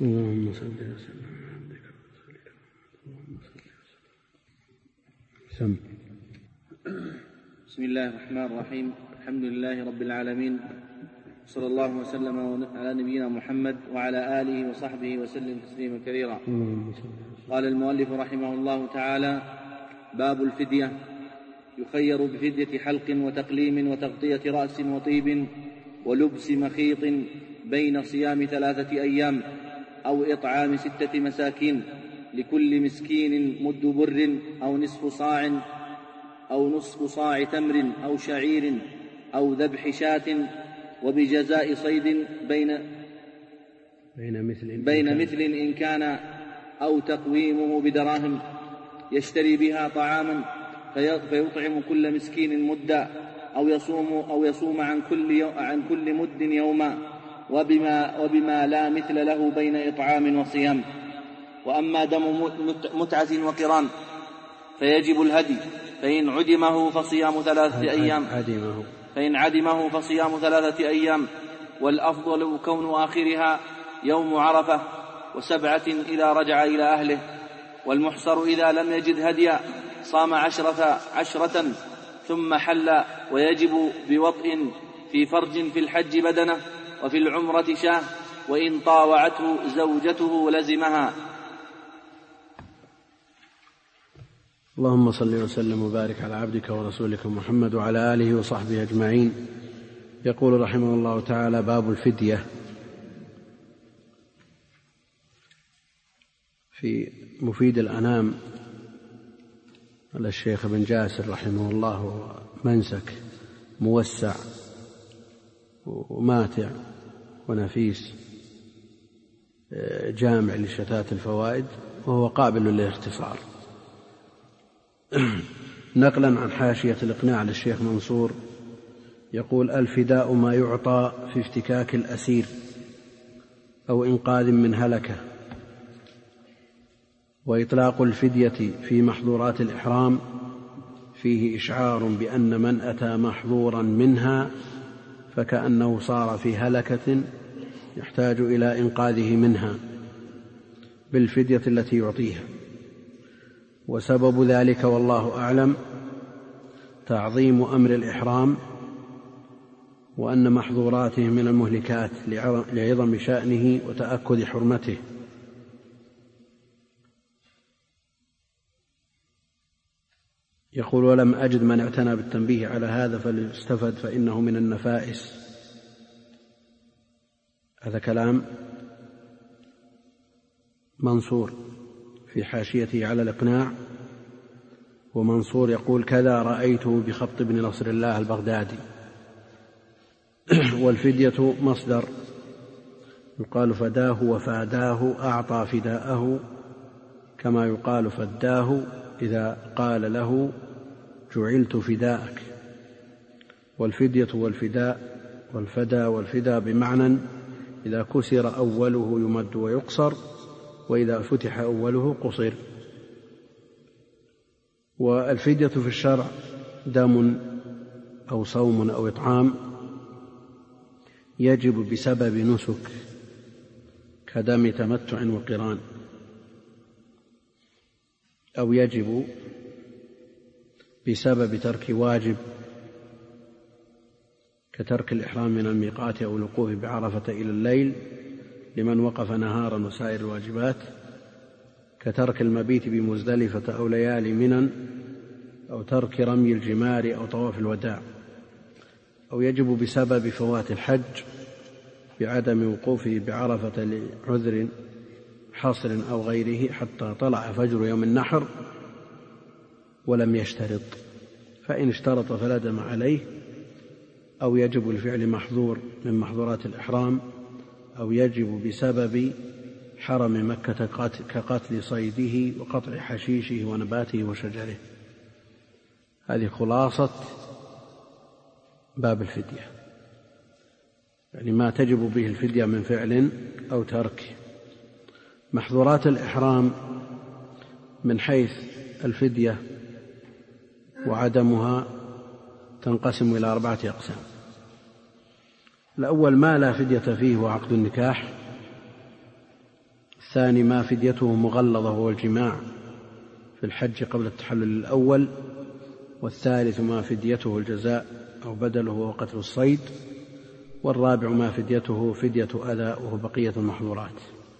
اللهم صل وسلم على عبدك ورسولك اللهم صل وسلم. بسم الله الرحمن الرحيم. الحمد لله رب العالمين، صلى الله وسلم على نبينا محمد وعلى آله وصحبه وسلم تسليما كثيرا. قال المؤلف رحمه الله تعالى: باب الفدية. يخير بفدية حلق وتقليم وتغطية رأس وطيب ولبس مخيط بين صيام 3 أيام أو إطعام 6 مساكين لكل مسكين مد بر أو نصف صاع تمر أو شعير أو ذبح شاة، وبجزاء صيد بين مثل إن كان، أو تقويمه بدراهم يشتري بها طعاما فيطعم كل مسكين مدا، أو يصوم عن كل مد يوما، وبما لا مثل له بين إطعام وصيام. وأما دم متعة وقران فيجب الهدي، فإن عدمه فصيام 3 أيام، والأفضل كون آخرها يوم عرفة، و7 إذا رجع إلى أهله. والمحصر إذا لم يجد هديا صام 10 ثم حل، ويجب بوطء في فرج في الحج بدنه، وفي العمرة شاه، وإن طاوعته زوجته لزمها. اللهم صل وسلم وبارك على عبدك ورسولك محمد وعلى آله وصحبه أجمعين. يقول رحمه الله تعالى: باب الفدية. في مفيد الأنام على الشيخ ابن جاسر رحمه الله منسك موسع وماتع ونفيس جامع لشتات الفوائد، وهو قابل للاختصار. نقلا عن حاشية الإقناع للشيخ منصور يقول: الفداء ما يعطى في افتكاك الأسير أو إنقاذ من هلكة. وإطلاق الفدية في محظورات الإحرام فيه إشعار بأن من أتى محظورا منها فكأنه صار في هلكة يحتاج إلى إنقاذه منها بالفدية التي يعطيها. وسبب ذلك والله أعلم تعظيم أمر الإحرام، وأن محظوراته من المهلكات لعظم شأنه وتأكد حرمته. يقول: ولم أجد من اعتنى بالتنبيه على هذا فليستفد، فإنه من النفائس. هذا كلام منصور في حاشيته على الإقناع. ومنصور يقول: كذا رأيته بخط بن نصر الله البغدادي. والفدية مصدر، يقال فداه وفاداه، أعطى فداءه، كما يقال فداه إذا قال له جعلت فداءك. والفدية والفداء والفدا والفدا بمعنى إذا كسر أوله يمد ويقصر، وإذا فتح أوله قصر. والفدية في الشرع دم أو صوم أو إطعام يجب بسبب نسك كدم تمتع وقران، أو يجب بسبب ترك واجب كترك الإحرام من الميقات أو الوقوف بعرفة إلى الليل لمن وقف نهارا وسائر الواجبات، كترك المبيت بمزدلفة أو ليالي منى، أو ترك رمي الجمار أو طواف الوداع. أو يجب بسبب فوات الحج بعدم وقوفه بعرفة لعذر حصر أو غيره حتى طلع فجر يوم النحر ولم يشترط، فإن اشترط فلا دم عليه. أو يجب الفعل محظور من محظورات الإحرام، أو يجب بسبب حرم مكة كقتل صيده وقطع حشيشه ونباته وشجره. هذه خلاصة باب الفدية، يعني ما تجب به الفدية من فعل أو ترك. محظورات الإحرام من حيث الفدية وعدمها تنقسم إلى 4 أقسام. الأول ما لا فدية فيه وعقد النكاح، الثاني ما فديته مغلظة وهو الجماع في الحج قبل التحلل الأول. والثالث ما فديته الجزاء أو بدله وهو قتل الصيد. والرابع ما فديته فدية أذى وهو بقية المحظورات.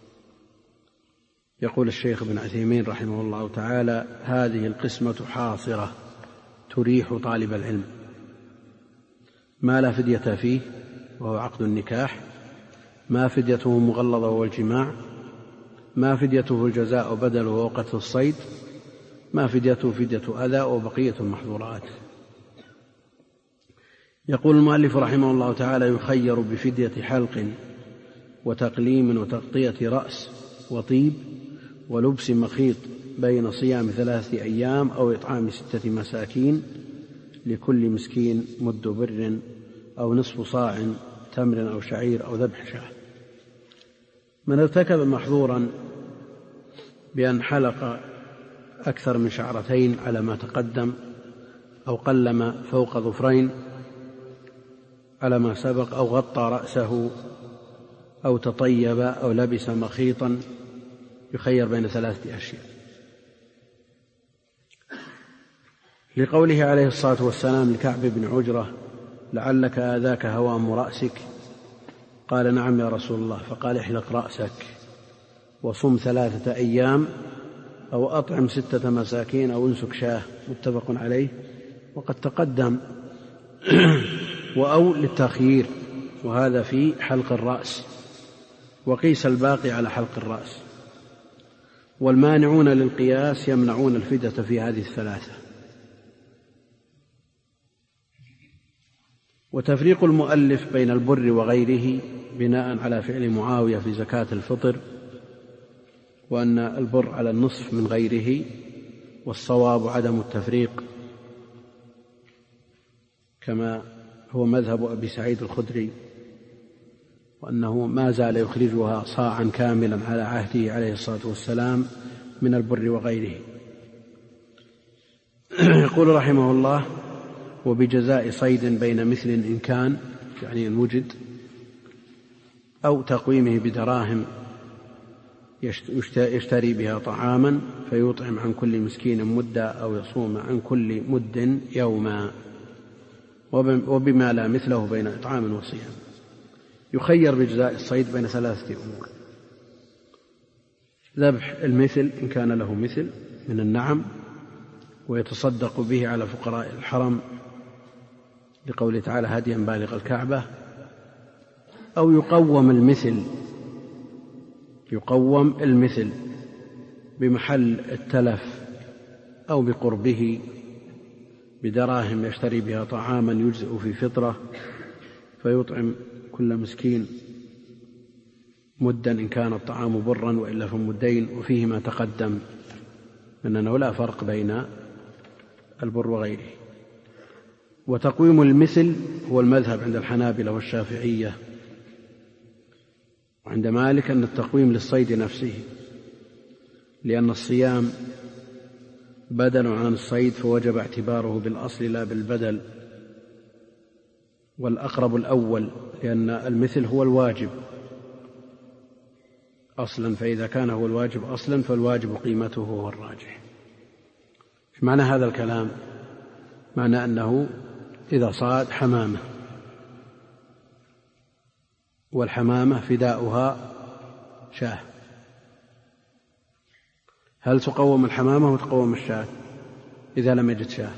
يقول الشيخ ابن عثيمين رحمه الله تعالى: هذه القسمة حاصرة تريح طالب العلم. ما لا فدية فيه وهو عقد النكاح، ما فديته مغلظة وهو الجماع، ما فديته الجزاء بدله وهو قتل الصيد، ما فديته فدية أذى وبقية المحظورات. يقول المؤلف رحمه الله تعالى: يخير بفدية حلق وتقليم وتغطية رأس وطيب ولبس مخيط بين صيام 3 أيام أو إطعام 6 مساكين لكل مسكين مد بر أو نصف صاع تمر أو شعير أو ذبح شاة. من ارتكب محظورا بأن حلق أكثر من شعرتين على ما تقدم أو قلم فوق ظفرين على ما سبق أو غطى رأسه أو تطيب أو لبس مخيطا يخير بين 3 أشياء، لقوله عليه الصلاة والسلام لكعب بن عجرة: لعلك آذاك هوام رأسك؟ قال: نعم يا رسول الله. فقال: احلق رأسك وصم 3 أيام أو أطعم 6 مساكين أو انسك شاه. متفق عليه. وقد تقدم وأو للتخيير، وهذا في حلق الرأس، وقيس الباقي على حلق الرأس. والمانعون للقياس يمنعون الفدية في هذه 3. وتفريق المؤلف بين البر وغيره بناء على فعل معاوية في زكاة الفطر، وأن البر على النصف من غيره، والصواب عدم التفريق كما هو مذهب أبي سعيد الخدري، وأنه ما زال يخرجها صاعا كاملا على عهده عليه الصلاة والسلام من البر وغيره. يقول رحمه الله: وبجزاء صيد بين مثل إن كان، يعني إن وجد، أو تقويمه بدراهم يشتري بها طعاما فيطعم عن كل مسكين مدا أو يصوم عن كل مد يوما، وبما لا مثله بين إطعام وصيام. يخير بجزاء الصيد بين 3 أمور: ذبح المثل إن كان له مثل من النعم ويتصدق به على فقراء الحرم لقوله تعالى: هديا بالغ الكعبة، أو يقوم المثل بمحل التلف أو بقربه بدراهم يشتري بها طعاما يجزئ في فطرة فيطعم كل مسكين مدا إن كان الطعام برا، وإلا فمدين. وفيه ما تقدم من أنه لا فرق بين البر وغيره. وتقويم المثل هو المذهب عند الحنابلة والشافعية، وعند مالك أن التقويم للصيد نفسه، لأن الصيام بدل عن الصيد فوجب اعتباره بالأصل لا بالبدل، والأقرب الأول، لأن المثل هو الواجب أصلا، فإذا كان هو الواجب أصلا فالواجب قيمته هو الراجح. معنى هذا الكلام معنى أنه إذا صاد حمامة، والحمامة فداؤها شاه، هل تقوم الحمامة وتقوم الشاة إذا لم يجد شاه؟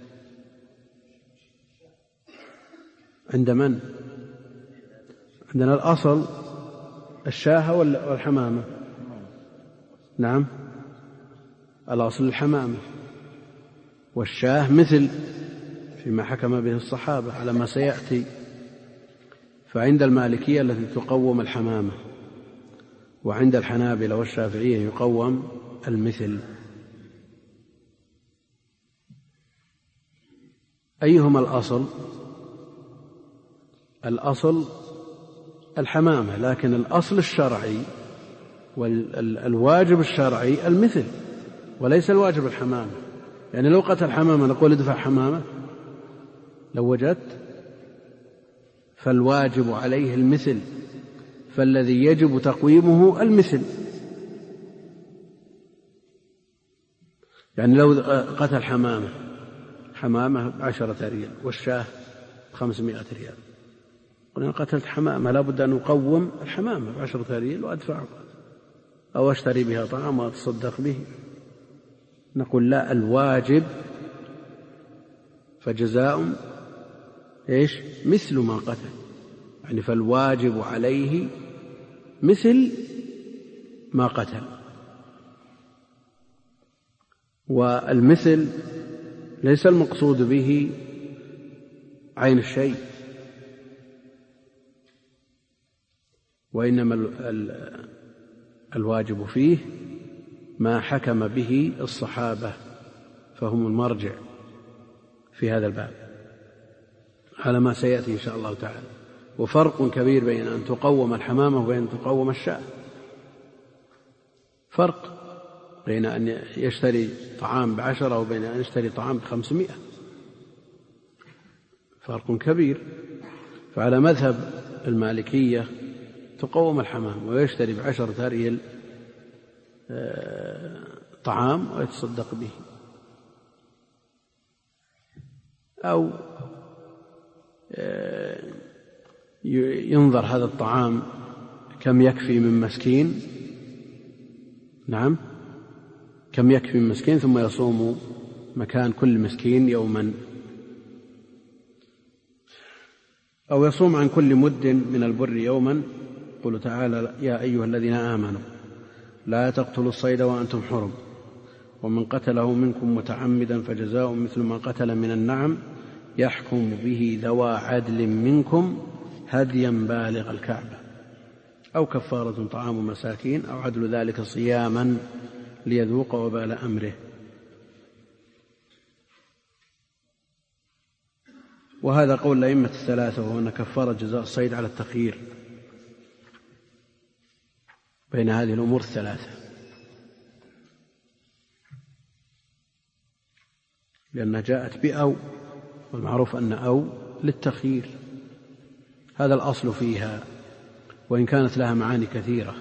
عند من؟ عندنا الأصل الشاه والحمامة. نعم، الأصل الحمامة، والشاه مثل فيما حكم به الصحابة على ما سيأتي. فعند المالكية التي تقوم الحمامة، وعند الحنابلة والشافعية يقوم المثل. أيهما الأصل؟ الأصل الحمامة، لكن الأصل الشرعي والواجب الشرعي المثل وليس الواجب الحمامة. يعني لو قتل حمامة نقول ادفع حمامة لو وجدت، فالواجب عليه المثل، فالذي يجب تقويمه المثل، يعني لو قتل حمامة 10 ريال والشاه 500 ريال، قلنا قتلت حمامة لا بد أن أقوم الحمامة 10 ريال وأدفعه، أو أشتري بها طعام وأتصدق به. نقول لا، الواجب فجزاء إيش؟ مثل ما قتل، يعني فالواجب عليه مثل ما قتل. والمثل ليس المقصود به عين الشيء، وإنما الواجب فيه ما حكم به الصحابة، فهم المرجع في هذا الباب على ما سيأتي إن شاء الله تعالى. وفرق كبير بين أن تقوم الحمامة وبين أن تقوم الشاة، فرق بين أن يشتري طعام ب10 وبين أن يشتري طعام ب500، فرق كبير. فعلى مذهب المالكية تقوم الحمام ويشتري ب10 ريال طعام ويتصدق به، أو ينظر هذا الطعام كم يكفي من مسكين، نعم كم يكفي من مسكين، ثم يصوم مكان كل مسكين يوما، أو يصوم عن كل مد من البر يوما. قل تعالى: يا أيها الذين آمنوا لا تقتلوا الصيد وأنتم حرم، ومن قتله منكم متعمدا فجزاء مثل ما قتل من النعم يحكم به ذوى عدل منكم هديا بالغ الكعبة، أو كفارة طعام مساكين، أو عدل ذلك صياما ليذوق وبال أمره. وهذا قول الأئمة الثلاثة، وهو أن كفارة جزاء الصيد على التخيير بين هذه الأمور الثلاثة، لأنها جاءت بأو، والمعروف أن أو للتخيير، هذا الأصل فيها، وإن كانت لها معاني كثيرة: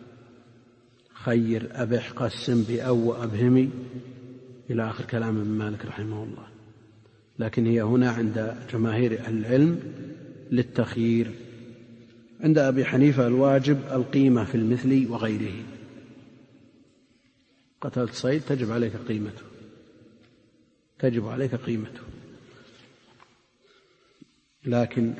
خير، أبح، قسم، بأو، وأبهمي، إلى آخر كلام ابن مالك رحمه الله. لكن هي هنا عند جماهير أهل العلم للتخيير. عند أبي حنيفة الواجب القيمة في المثل وغيره، قتلت صيد تجب عليك قيمته، لكن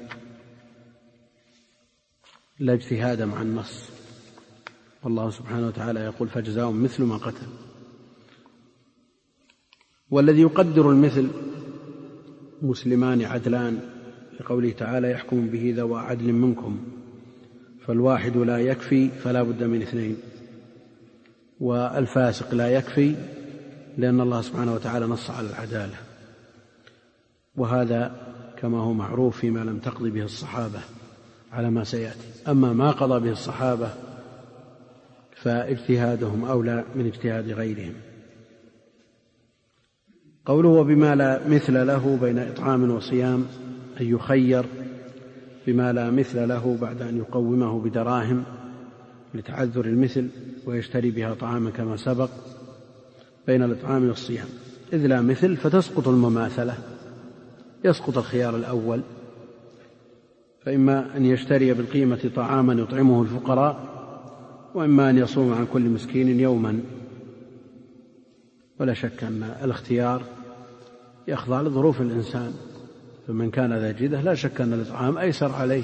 لا اجتهاد مع النص، والله سبحانه وتعالى يقول: فجزاء مثل ما قتل. والذي يقدر المثل مسلمان عدلان، لقوله تعالى: يحكم به ذوى عدل منكم، فالواحد لا يكفي فلا بد من 2، والفاسق لا يكفي، لأن الله سبحانه وتعالى نص على العدالة، وهذا كما هو معروف فيما لم تقضي به الصحابة على ما سيأتي. أما ما قضى به الصحابة فاجتهادهم أولى من اجتهاد غيرهم. قوله: وبما لا مثل له بين إطعام وصيام، أن يخير بما لا مثل له بعد أن يقومه بدراهم لتعذر المثل، ويشتري بها طعاما كما سبق، بين الإطعام والصيام، إذ لا مثل فتسقط المماثلة، يسقط الخيار الأول، فإما أن يشتري بالقيمة طعاما يطعمه الفقراء، وإما أن يصوم عن كل مسكين يوما. ولا شك أن الاختيار يخضع لظروف الإنسان، فمن كان ذا جدة لا شك أن الإطعام أيسر عليه،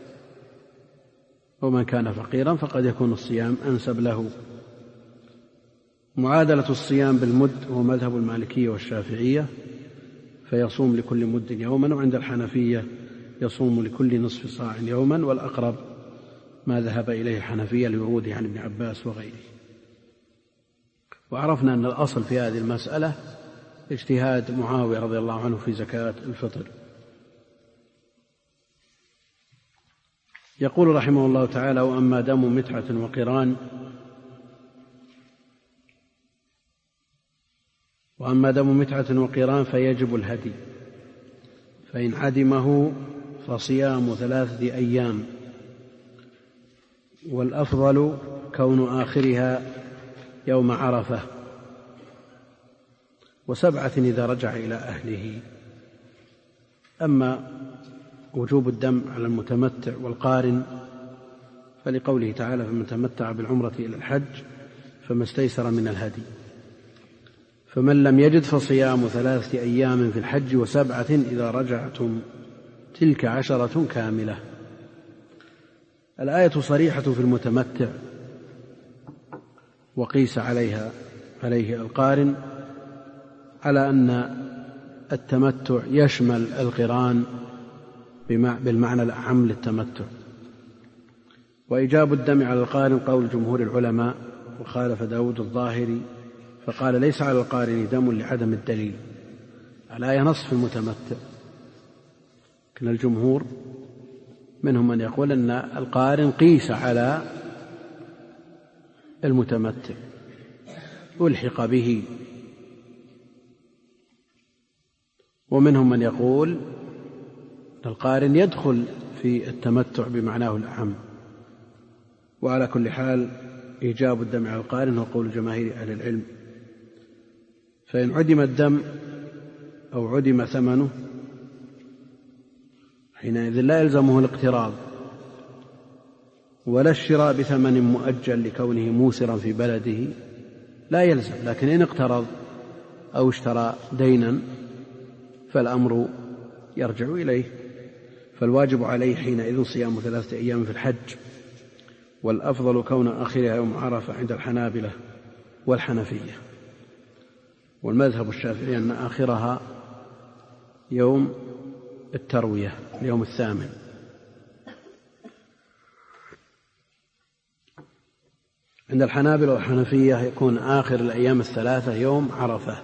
ومن كان فقيرا فقد يكون الصيام أنسب له. معادلة الصيام بالمد هو مذهب المالكية والشافعية، فيصوم لكل مد يوما، وعند الحنفية يصوم لكل نصف صاع يوما، والأقرب ما ذهب إليه الحنفية لوروده عن ابن عباس وغيره. وعرفنا أن الأصل في هذه المسألة اجتهاد معاوية رضي الله عنه في زكاة الفطر. يقول رحمه الله تعالى: وأما دم متعة وقران فيجب الهدي، فإن عدمه فصيام 3 أيام، والأفضل كون آخرها يوم عرفة، و7 إذا رجع إلى أهله. أما وجوب الدم على المتمتع والقارن فلقوله تعالى: فمن تمتع بالعمرة إلى الحج فما استيسر من الهدي. فمن لم يجد فصيام 3 أيام في الحج و7 إذا رجعتم تلك 10 كاملة. الآية صريحة في المتمتع وقيس عليه القارن على أن التمتع يشمل القران بالمعنى الأعم للتمتع. وإيجاب الدم على القارن قول جمهور العلماء، وخالف داود الظاهري فقال: ليس على القارن دم لعدم الدليل. الآية نص في المتمتع، لكن الجمهور منهم من يقول أن القارن قيس على المتمتع ألحق به، ومنهم من يقول القارن يدخل في التمتع بمعناه الأعم. وعلى كل حال إيجاب الدم على القارن هو قول جماهير أهل العلم. فإن عدم الدم أو عدم ثمنه حينئذ لا يلزمه الاقتراض ولا الشراء بثمن مؤجل لكونه موسرا في بلده، لا يلزم. لكن إن اقترض أو اشترى دينا فالأمر يرجع إليه. فالواجب عليه حينئذ صيام 3 أيام في الحج، والأفضل كون آخرها يوم عرفة عند الحنابلة والحنفية. والمذهب الشافعي أن آخرها يوم التروية، اليوم 8. عند الحنابلة والحنفية يكون آخر الأيام 3 يوم عرفة،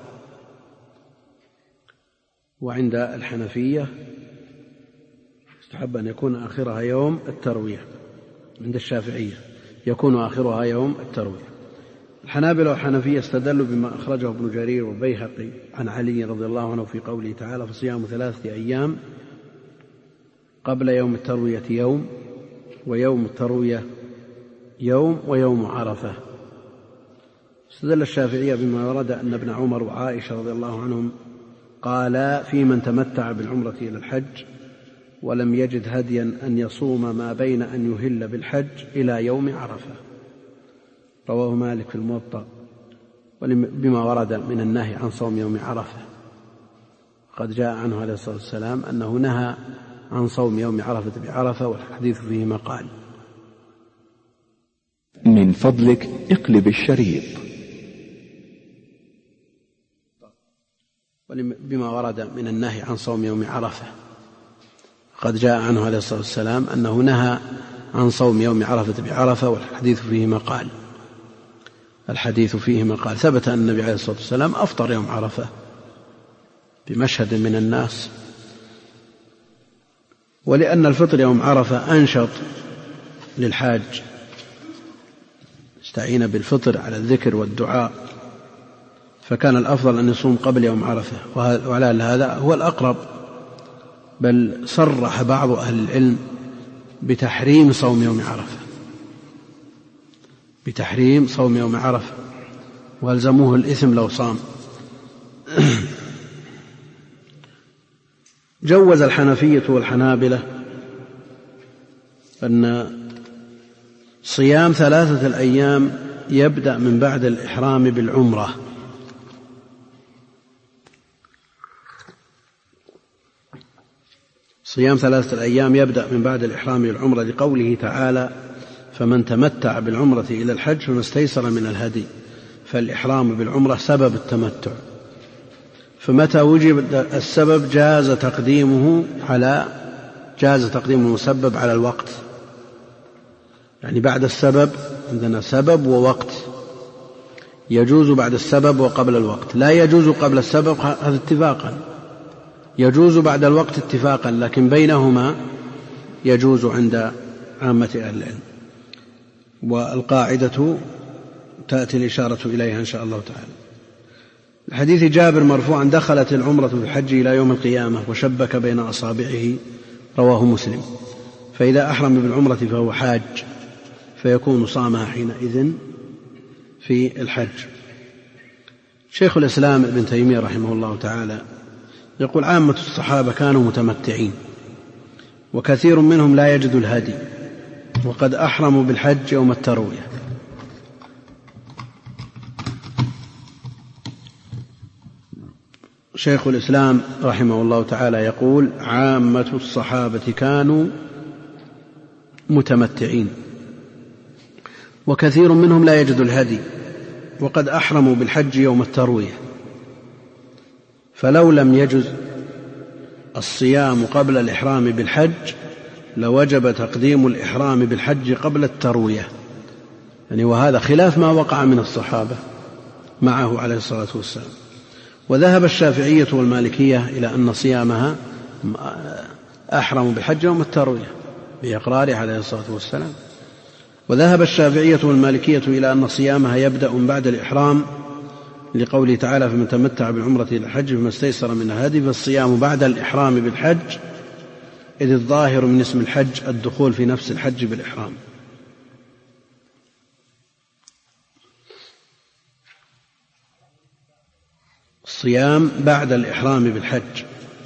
وعند الحنفية يستحب أن يكون آخرها يوم التروية. عند الشافعية يكون آخرها يوم التروية. الحنابلة والحنفية استدلوا بما أخرجه ابن جرير والبيهقي عن علي رضي الله عنه في قوله تعالى: فصيام 3 أيام قبل يوم التروية يوم، ويوم التروية يوم، ويوم عرفة. استدل الشافعية بما ورد أن ابن عمر وعائشة رضي الله عنهم قال في من تمتع بالعمرة إلى الحج ولم يجد هديا أن يصوم ما بين أن يهل بالحج إلى يوم عرفة. رواه مالك في الموطأ، بما ورد من النهي عن صوم يوم عرفة. قد جاء عنه عليه الصلاة والسلام أنه نهى عن صوم يوم عرفة بعرفة، والحديث فيه مقال. من فضلك اقلب الشريط. بما ورد من النهي عن صوم يوم عرفة. قد جاء عنه عليه الصلاة والسلام أنه نهى عن صوم يوم عرفة بعرفة، والحديث فيه مقال. الحديث فيه مقال. ثبت أن النبي عليه الصلاة والسلام أفطر يوم عرفة بمشهد من الناس، ولأن الفطر يوم عرفة أنشط للحاج، استعين بالفطر على الذكر والدعاء، فكان الأفضل أن يصوم قبل يوم عرفة، وعلى هذا هو الأقرب. بل صرح بعض أهل العلم بتحريم صوم يوم عرفة، بتحريم صوم يوم عرفة، والزموه الإثم لو صام. جوز الحنفية والحنابلة أن صيام 3 أيام يبدأ من بعد الإحرام بالعمرة. صيام 3 أيام يبدأ من بعد الإحرام بالعمرة لقوله تعالى: فمن تمتع بالعمرة إلى الحج فما استيسر من الهدي. فالإحرام بالعمرة سبب التمتع، فمتى وجب السبب جاز تقديم المسبب على الوقت. يعني بعد السبب عندنا سبب ووقت، يجوز بعد السبب وقبل الوقت، لا يجوز قبل السبب، هذا اتفاقا. يجوز بعد الوقت اتفاقا، لكن بينهما يجوز عند عامة أهل العلم. والقاعدة تأتي الإشارة إليها إن شاء الله تعالى. الحديث جابر مرفوعا: دخلت العمرة في الحج إلى يوم القيامة وشبك بين أصابعه. رواه مسلم. فإذا أحرم بالعمرة فهو حاج، فيكون صامها حينئذ في الحج. شيخ الإسلام ابن تيمية رحمه الله تعالى يقول: عامة الصحابة كانوا متمتعين، وكثير منهم لا يجد الهدي، وقد أحرموا بالحج يوم التروية. شيخ الإسلام رحمه الله تعالى يقول: عامة الصحابة كانوا متمتعين، وكثير منهم لا يجد الهدي، وقد أحرموا بالحج يوم التروية. فلو لم يجز الصيام قبل الإحرام بالحج لوجب تقديم الإحرام بالحج قبل التروية، يعني وهذا خلاف ما وقع من الصحابة معه عليه الصلاة والسلام. وذهب الشافعية والمالكية إلى أن صيامها أحرم بالحج يوم التروية بإقراره عليه الصلاة والسلام. وذهب الشافعية والمالكية إلى أن صيامها يبدأ بعد الإحرام لقوله تعالى: فمن تمتع بالعمرة إلى الحج فما استيسر من الهدي. فالصيام بعد الإحرام بالحج، إذ الظاهر من اسم الحج الدخول في نفس الحج بالإحرام. الصيام بعد الإحرام بالحج،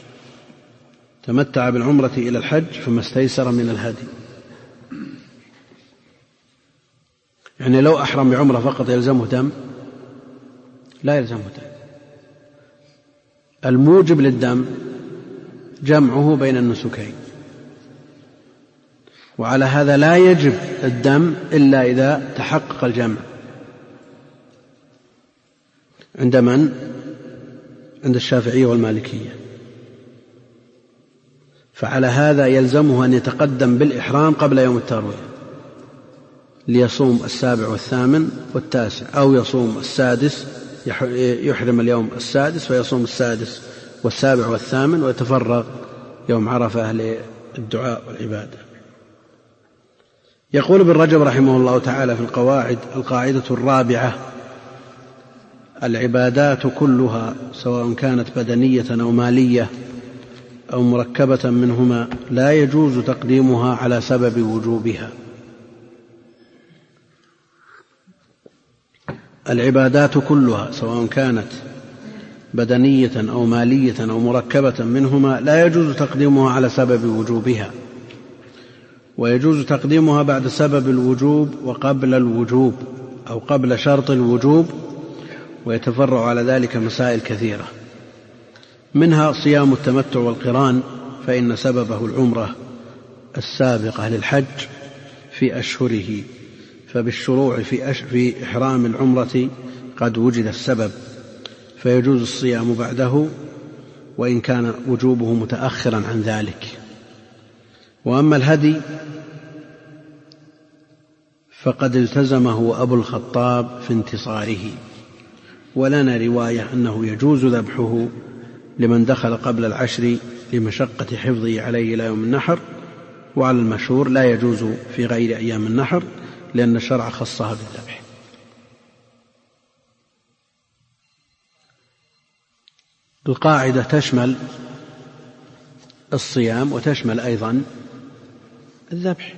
تمتع بالعمرة إلى الحج فما استيسر من الهدي. يعني لو أحرم بعمرة فقط يلزمه دم؟ لا يلزمه دم. الموجب للدم جمعه بين النسكين، وعلى هذا لا يجب الدم إلا إذا تحقق الجمع. عند من؟ عند الشافعية والمالكية. فعلى هذا يلزمه أن يتقدم بالإحرام قبل يوم التروية، ليصوم 7 و8 و9، أو يصوم 6، يحرم اليوم 6 ويصوم 6 و7 و8 ويتفرغ يوم عرفة للدعاء والعبادة. يقول ابن رجب رحمه الله تعالى في القواعد: القاعدة الرابعة: العبادات كلها سواء كانت بدنية أو مالية أو مركبة منهما لا يجوز تقديمها على سبب وجوبها. العبادات كلها سواء كانت بدنية أو مالية أو مركبة منهما لا يجوز تقديمها على سبب وجوبها، ويجوز تقديمها بعد سبب الوجوب وقبل الوجوب أو قبل شرط الوجوب، ويتفرع على ذلك مسائل كثيرة، منها صيام التمتع والقران، فإن سببه العمرة السابقة للحج في أشهره، فبالشروع في إحرام العمرة قد وجد السبب، فيجوز الصيام بعده وإن كان وجوبه متأخرا عن ذلك. وأما الهدي فقد التزمه أبو الخطاب في انتصاره، ولنا رواية أنه يجوز ذبحه لمن دخل قبل العشر لمشقة حفظه عليه إلى يوم النحر، وعلى المشهور لا يجوز في غير أيام النحر لأن الشرع خصها بالذبح. القاعدة تشمل الصيام وتشمل أيضا الذبح.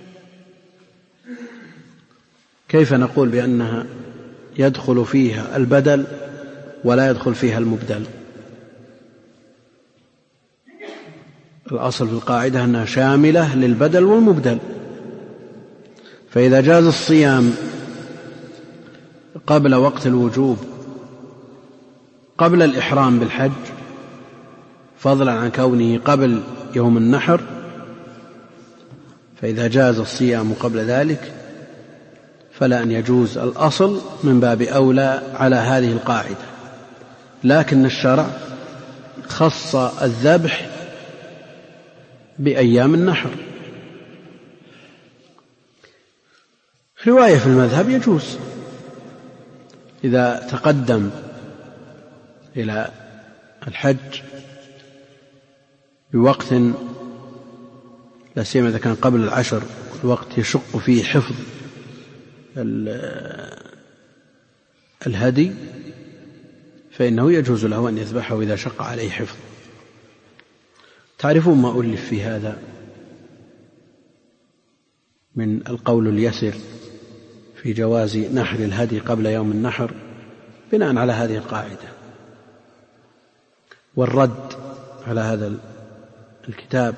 كيف نقول بأنها يدخل فيها البدل ولا يدخل فيها المبدل؟ الأصل في القاعدة أنها شاملة للبدل والمبدل، فإذا جاز الصيام قبل وقت الوجوب قبل الإحرام بالحج، فضلا عن كونه قبل يوم النحر، فإذا جاز الصيام قبل ذلك فلا أن يجوز الأصل من باب أولى على هذه القاعدة. لكن الشرع خص الذبح بأيام النحر. رواية في المذهب يجوز إذا تقدم إلى الحج بوقت، لا سيما إذا كان قبل العشر، الوقت يشق فيه حفظ الهدي، فإنه يجوز له أن يذبحه إذا شق عليه حفظ. تعرفون ما ألف في هذا من القول اليسر في جواز نحر الهدي قبل يوم النحر، بناء على هذه القاعدة. والرد على هذا الكتاب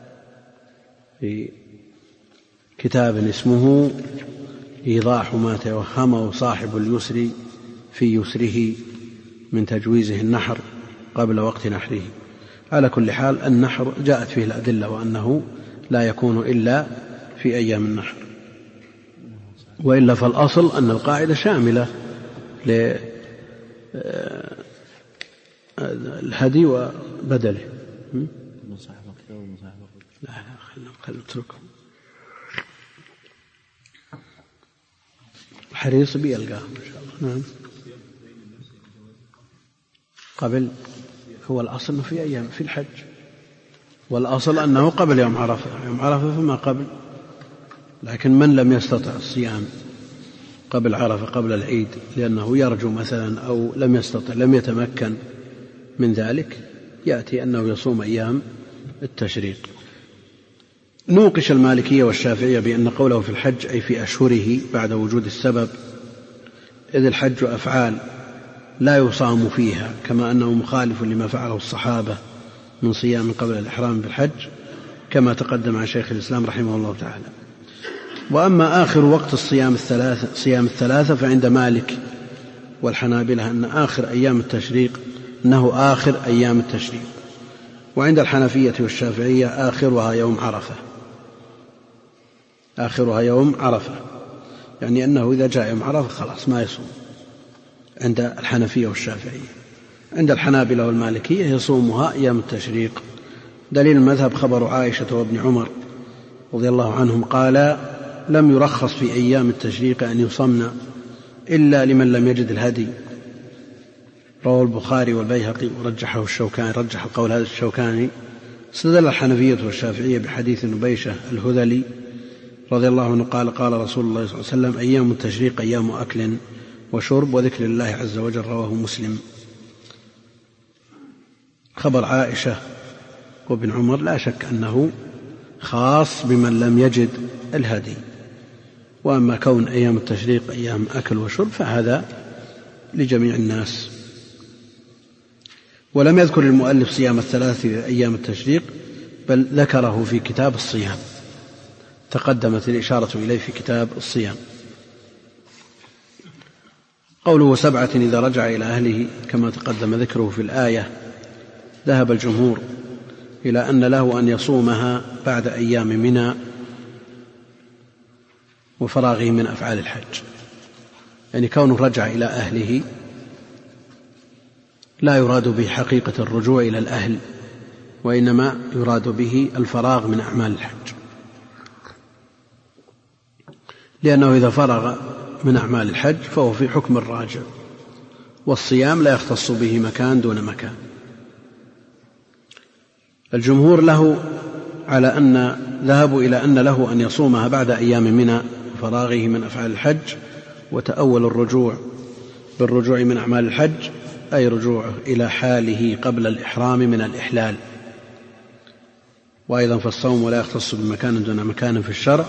في كتاب اسمه إيضاح ما توهمه صاحب اليسر في يسره من تجويزه النحر قبل وقت نحره. على كل حال النحر جاءت فيه الأدلة وأنه لا يكون إلا في أيام النحر، وإلا فالأصل أن القاعدة شاملة للهدي وبدله. لا خلنا نتركه. الحريص بيلقاه إن شاء الله. نعم قبل، هو الأصل أنه في أيام في الحج، والأصل أنه قبل يوم عرفة، يوم عرفة فما قبل. لكن من لم يستطع الصيام قبل عرفة قبل العيد لأنه يرجو مثلا أو لم يستطع لم يتمكن من ذلك، يأتي أنه يصوم أيام التشريق. نوقش المالكية والشافعية بأن قوله في الحج أي في أشهره بعد وجود السبب، إذ الحج أفعال لا يصام فيها، كما أنه مخالف لما فعله الصحابة من صيام قبل الإحرام بالحج كما تقدم عن شيخ الإسلام رحمه الله تعالى. وأما آخر وقت صيام الثلاثة فعند مالك والحنابلة أن آخر أيام التشريق أنه آخر أيام التشريق، وعند الحنفية والشافعية آخرها يوم عرفة، آخرها يوم عرفة، يعني أنه إذا جاء يوم عرفة خلاص ما يصوم عند الحنفية والشافعية. عند الحنابلة والمالكية يصومها أيام التشريق. دليل المذهب خبر عائشة وابن عمر رضي الله عنهم قال لم يرخص في أيام التشريق أن يصمن إلا لمن لم يجد الهدي، رواه البخاري والبيهقي ورجحه الشوكاني، رجح القول هذا الشوكاني. استدل الحنفية والشافعية بحديث نبيشة الهذلي رضي الله عنه قال قال رسول الله صلى الله عليه وسلم أيام التشريق أيام أكل وشرب وذكر الله عز وجل، رواه مسلم. خبر عائشة وابن عمر لا شك أنه خاص بمن لم يجد الهدي، وأما كون أيام التشريق أيام أكل وشرب فهذا لجميع الناس. ولم يذكر المؤلف صيام الثلاث أيام التشريق، بل ذكره في كتاب الصيام، تقدمت الإشارة إليه في كتاب الصيام. قوله 7 إذا رجع إلى أهله كما تقدم ذكره في الآية، ذهب الجمهور إلى أن له أن يصومها بعد أيام منى وفراغه من أفعال الحج، يعني كونه رجع إلى أهله لا يراد به حقيقة الرجوع إلى الأهل، وإنما يراد به الفراغ من أعمال الحج، لأنه إذا فرغ من أعمال الحج فهو في حكم الراجع، والصيام لا يختص به مكان دون مكان. الجمهور له على أن ذهبوا إلى أن له أن يصومها بعد أيام منى وفراغه من أفعال الحج، وتأول الرجوع بالرجوع من أعمال الحج أي رجوعه إلى حاله قبل الإحرام من الإحلال. وأيضا فالصوم لا يختص بمكان دون مكان في الشرع.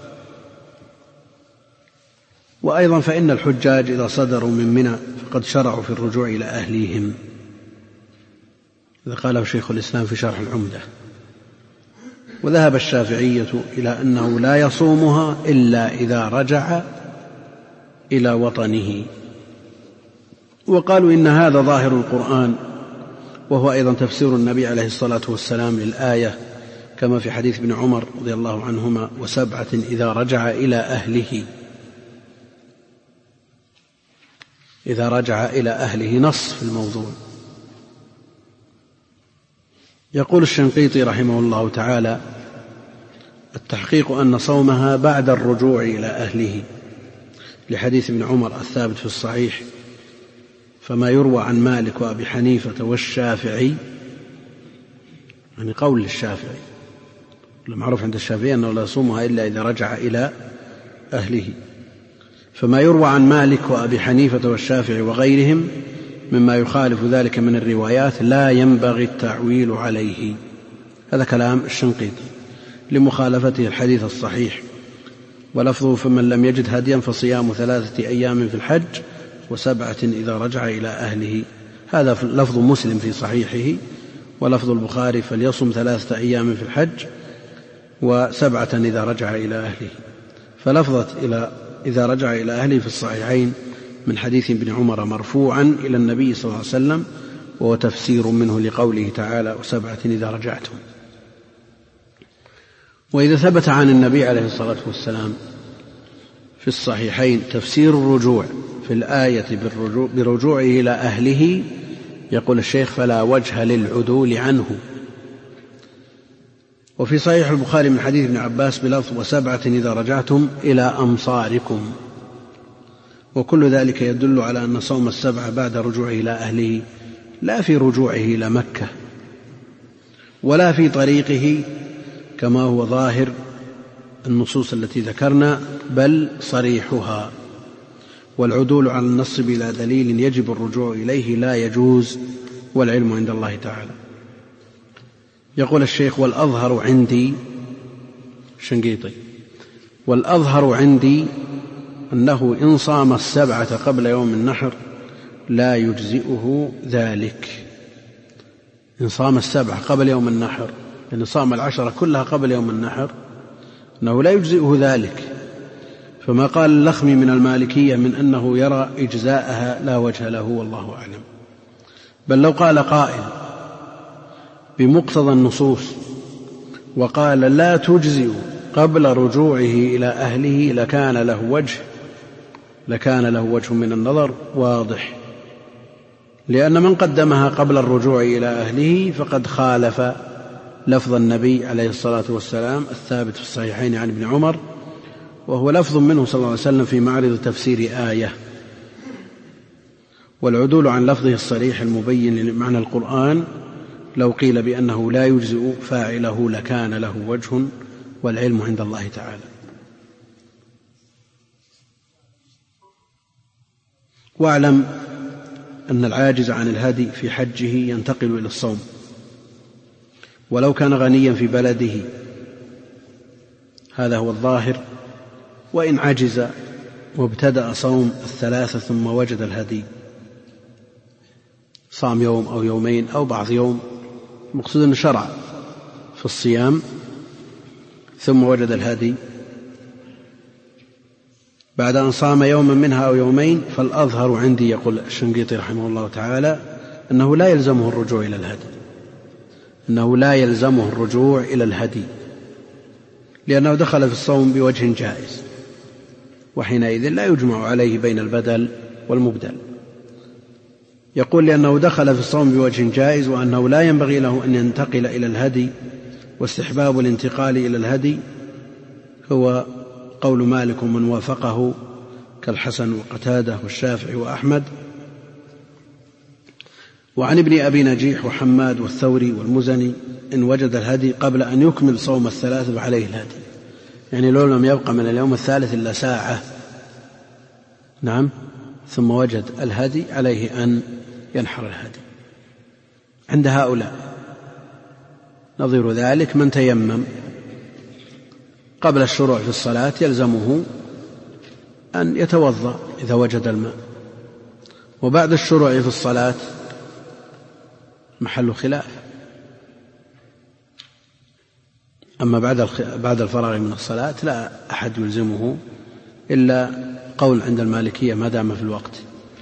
وأيضا فإن الحجاج إذا صدروا من منى فقد شرعوا في الرجوع إلى أهليهم، إذا قاله شيخ الإسلام في شرح العمدة. وذهب الشافعية إلى أنه لا يصومها إلا إذا رجع إلى وطنه، وقالوا إن هذا ظاهر القرآن، وهو أيضا تفسير النبي عليه الصلاة والسلام للآية كما في حديث ابن عمر رضي الله عنهما 7 إذا رجع إلى أهله. إذا رجع إلى أهله نص في الموضوع. يقول الشنقيطي رحمه الله تعالى التحقيق أن صومها بعد الرجوع إلى أهله، لحديث ابن عمر الثابت في الصحيح. فما يروى عن مالك وأبي حنيفة والشافعي، يعني قول للشافعي، المعروف عند الشافعي أنه لا يصومها إلا إذا رجع إلى أهله. فما يروى عن مالك وأبي حنيفة والشافعي وغيرهم مما يخالف ذلك من الروايات لا ينبغي التعويل عليه. هذا كلام الشنقيطي لمخالفته الحديث الصحيح، ولفظه فمن لم يجد هديا فصيام 3 أيام في الحج وسبعة إذا رجع إلى أهله. هذا لفظ مسلم في صحيحه، ولفظ البخاري فليصم 3 أيام في الحج وسبعة إذا رجع إلى أهله. فلفظة إذا رجع إلى أهله في الصحيحين من حديث ابن عمر مرفوعا إلى النبي صلى الله عليه وسلم، وهو تفسير منه لقوله تعالى وسبعة إذا رجعتم. وإذا ثبت عن النبي عليه الصلاة والسلام في الصحيحين تفسير الرجوع في الآية برجوعه إلى أهله، يقول الشيخ فلا وجه للعدول عنه. وفي صحيح البخاري من حديث ابن عباس بلفظ وسبعة إذا رجعتم إلى أمصاركم. وكل ذلك يدل على أن صوم السبعة بعد رجوعه إلى أهله لا في رجوعه إلى مكة ولا في طريقه كما هو ظاهر النصوص التي ذكرنا، بل صريحها. والعدول على النص بلا دليل يجب الرجوع إليه لا يجوز، والعلم عند الله تعالى. يقول الشيخ والأظهر عندي شنقيطي والأظهر عندي أنه إن صام السبعة قبل يوم النحر لا يجزئه ذلك. إن صام السبعة قبل يوم النحر، إن صام 10 كلها قبل يوم النحر، أنه لا يجزئه ذلك. فما قال اللخمي من المالكية من أنه يرى إجزاءها لا وجه له، والله أعلم. بل لو قال قائل بمقتضى النصوص وقال لا تجزئ قبل رجوعه إلى أهله لكان له وجه من النظر واضح، لأن من قدمها قبل الرجوع إلى أهله فقد خالف لفظ النبي عليه الصلاة والسلام الثابت في الصحيحين عن ابن عمر، وهو لفظ منه صلى الله عليه وسلم في معرض تفسير آية. والعدول عن لفظه الصريح المبين لمعنى القرآن لو قيل بأنه لا يجزئ فاعله لكان له وجه، والعلم عند الله تعالى. واعلم أن العاجز عن الهدي في حجه ينتقل إلى الصوم ولو كان غنيا في بلده، هذا هو الظاهر. وإن عجز وابتدأ صوم 3 ثم وجد الهدي، صام يوم أو يومين أو بعض يوم، مقصود أن شرع في الصيام ثم وجد الهدي بعد أن صام يوما منها أو يومين، فالأظهر عندي يقول الشنقيطي رحمه الله تعالى أنه لا يلزمه الرجوع إلى الهدي، لأنه دخل في الصوم بوجه جائز، وحينئذ لا يجمع عليه بين البدل والمبدل. يقول لأنه دخل في الصوم بوجه جائز، وأنه لا ينبغي له أن ينتقل إلى الهدي، واستحباب الانتقال إلى الهدي هو قول مالك ومن وافقه كالحسن وقتادة والشافعي وأحمد، وعن ابن أبي نجيح وحماد والثوري والمزني إن وجد الهدي قبل أن يكمل صوم 3 فعليه الهدي، يعني لو لم يبقى من اليوم 3 إلا ساعة ثم وجد الهدي عليه أن ينحر الهدي. عند هؤلاء نظير ذلك من تيمم قبل الشروع في الصلاة يلزمه أن يتوضأ إذا وجد الماء، وبعد الشروع في الصلاة محل خلاف. أما بعد الفراغ من الصلاة لا أحد يلزمه إلا قول عند المالكية ما دام في الوقت.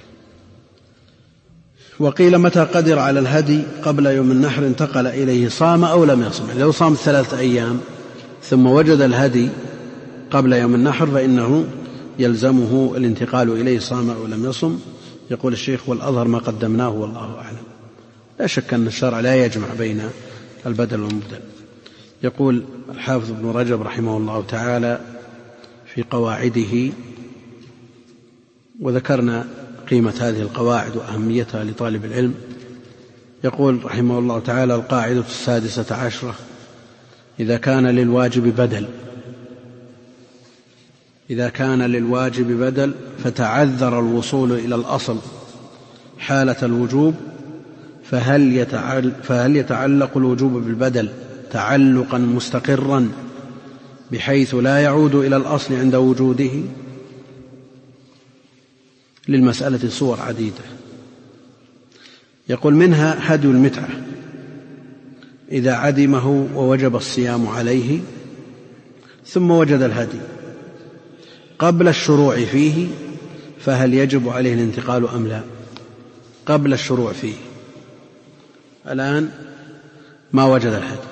وقيل متى قدر على الهدي قبل يوم النحر انتقل إليه صام أو لم يصم. لو صام 3 أيام ثم وجد الهدي قبل يوم النحر فإنه يلزمه الانتقال إليه صام أو لم يصم. يقول الشيخ والأظهر ما قدمناه والله أعلم. لا شك أن الشرع لا يجمع بين البدل والمبدل. يقول الحافظ ابن رجب رحمه الله تعالى في قواعده، وذكرنا قيمة هذه القواعد وأهميتها لطالب العلم، يقول رحمه الله تعالى: القاعدة 16 إذا كان للواجب بدل فتعذر الوصول إلى الأصل حالة الوجوب فهل يتعلق الوجوب بالبدل تعلقا مستقرا بحيث لا يعود إلى الأصل عند وجوده، للمسألة صور عديدة. يقول: منها هدي المتعة إذا عدمه ووجب الصيام عليه ثم وجد الهدي قبل الشروع فيه، فهل يجب عليه الانتقال أم لا؟ قبل الشروع فيه، الآن ما وجد الهدي،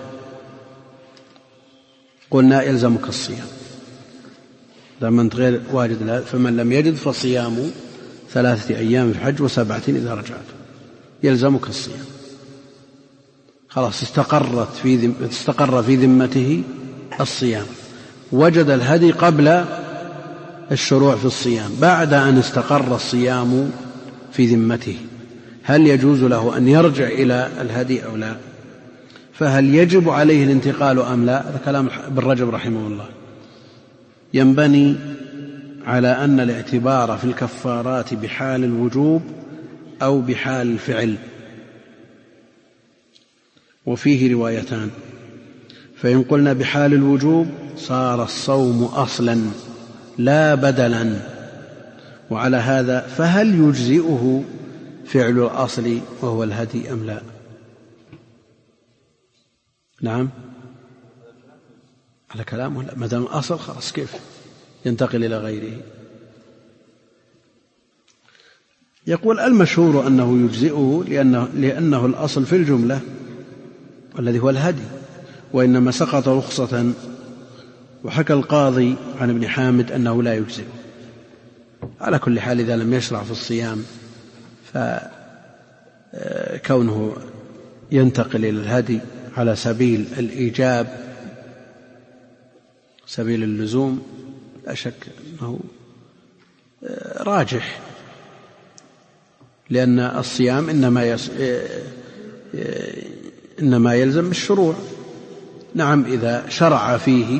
قلنا يلزمك الصيام لما أنت غير واجد الهدي، فمن لم يجد فصيام 3 أيام في الحج و7 إذا رجعت، يلزمك الصيام. خلاص استقر في ذمته الصيام، وجد الهدي قبل الشروع في الصيام. بعد أن استقر الصيام في ذمته، هل يجوز له أن يرجع إلى الهدي أو لا؟ فهل يجب عليه الانتقال أم لا؟ هذا كلام ابن رجب رحمه الله. ينبني على أن الاعتبار في الكفارات بحال الوجوب أو بحال الفعل، وفيه روايتان. فإن قلنا بحال الوجوب صار الصوم أصلا لا بدلا، وعلى هذا فهل يجزئه فعل الأصل وهو الهدي أم لا؟ نعم، على كلامه لا، ما دام الأصل خلاص كيف ينتقل إلى غيره؟ يقول: المشهور أنه يجزئه لأنه الأصل في الجملة والذي هو الهدي، وإنما سقط رخصة. وحكى القاضي عن ابن حامد أنه لا يجزئه. على كل حال إذا لم يشرع في الصيام فكونه ينتقل إلى الهدي على سبيل الإيجاب، سبيل اللزوم، لا شك أنه راجح، لأن الصيام إنما يلزم الشروع. نعم، إذا شرع فيه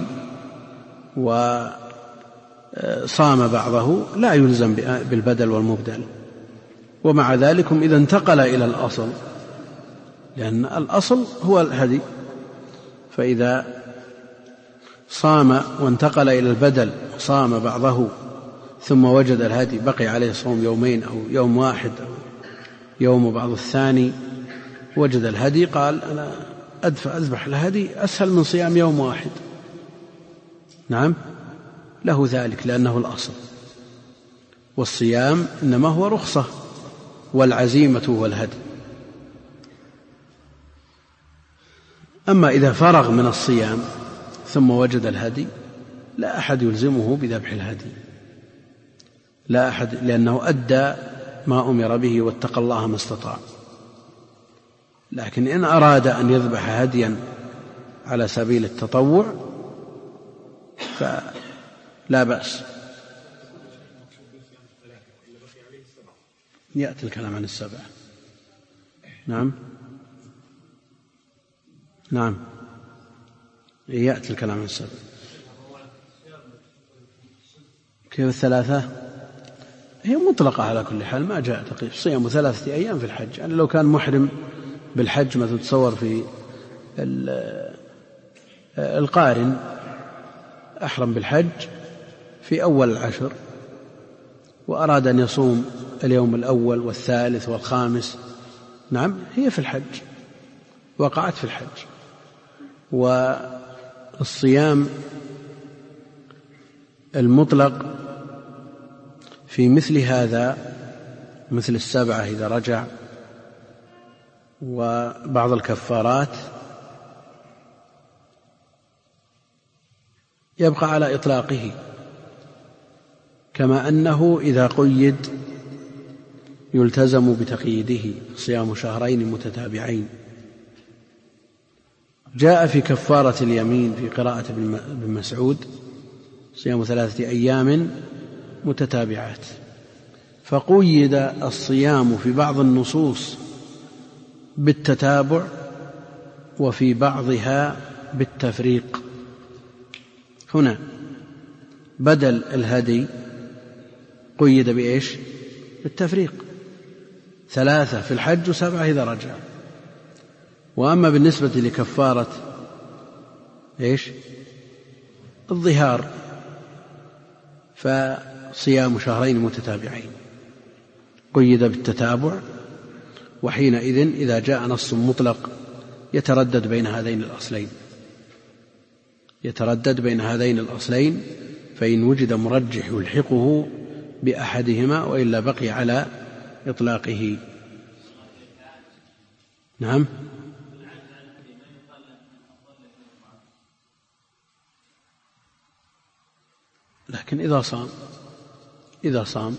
وصام بعضه لا يلزم بالبدل والمبدل. ومع ذلك إذا انتقل إلى الأصل، لأن الأصل هو الهدي، فإذا صام وانتقل إلى البدل وصام بعضه ثم وجد الهدي، بقي عليه صوم يومين أو يوم واحد أو يوم بعض الثاني، وجد الهدي قال: أنا أذبح الهدي أسهل من صيام يوم واحد. نعم، له ذلك لأنه الأصل، والصيام إنما هو رخصة، والعزيمة هو الهدي. أما إذا فرغ من الصيام ثم وجد الهدي، لا أحد يلزمه بذبح الهدي، لا أحد، لأنه أدى ما أمر به واتقى الله ما استطاع. لكن إن أراد أن يذبح هديا على سبيل التطوع فلا بأس. يأتي الكلام عن 7. نعم نعم، يأتي الكلام عن 7. كيف 3؟ هي مطلقة على كل حال، ما جاء تقييد. صيام 3 أيام في الحج، يعني لو كان محرم بالحج ما تتصور في القارن أحرم بالحج في أول العشر وأراد أن يصوم اليوم الأول والثالث والخامس، نعم، هي في الحج، وقعت في الحج. والصيام المطلق في مثل هذا، مثل 7 إذا رجع، وبعض الكفارات، يبقى على إطلاقه، كما أنه إذا قيد يلتزم بتقييده، صيام 2 متتابعين. جاء في كفارة اليمين في قراءة ابن مسعود صيام 3 أيام متتابعات، فقيد الصيام في بعض النصوص بالتتابع وفي بعضها بالتفريق. هنا بدل الهدي قيد بإيش؟ بالتفريق، 3 في الحج و7 إذا رجع. وأما بالنسبة لكفارة إيش؟ الظهار فصيام 2 متتابعين. قيد بالتتابع، وحينئذ إذا جاء نص مطلق يتردد بين هذين الأصلين، فإن وجد مرجح يلحقه بأحدهما وإلا بقي على إطلاقه. نعم. لكن إذا صام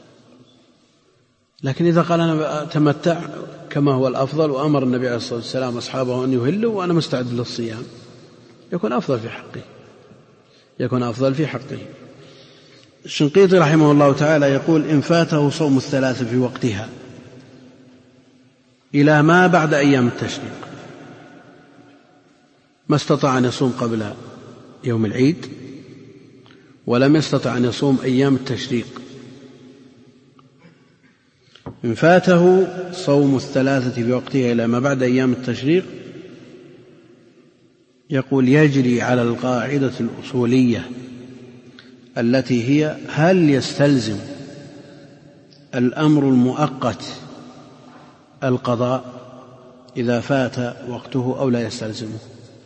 لكن إذا قال أنا أتمتع كما هو الأفضل وأمر النبي عليه الصلاة والسلام أصحابه أن يهلوا وأنا مستعد للصيام، يكون أفضل في حقه. الشنقيطي رحمه الله تعالى يقول: إن فاته صوم الثلاث في وقتها إلى ما بعد أيام التشريق، ما استطاع أن يصوم قبل يوم العيد ولم يستطع أن يصوم أيام التشريق، إن فاته صوم الثلاثة في وقتها إلى ما بعد أيام التشريق، يقول: يجري على القاعدة الأصولية التي هي: هل يستلزم الأمر المؤقت القضاء إذا فات وقته أو لا يستلزمه؟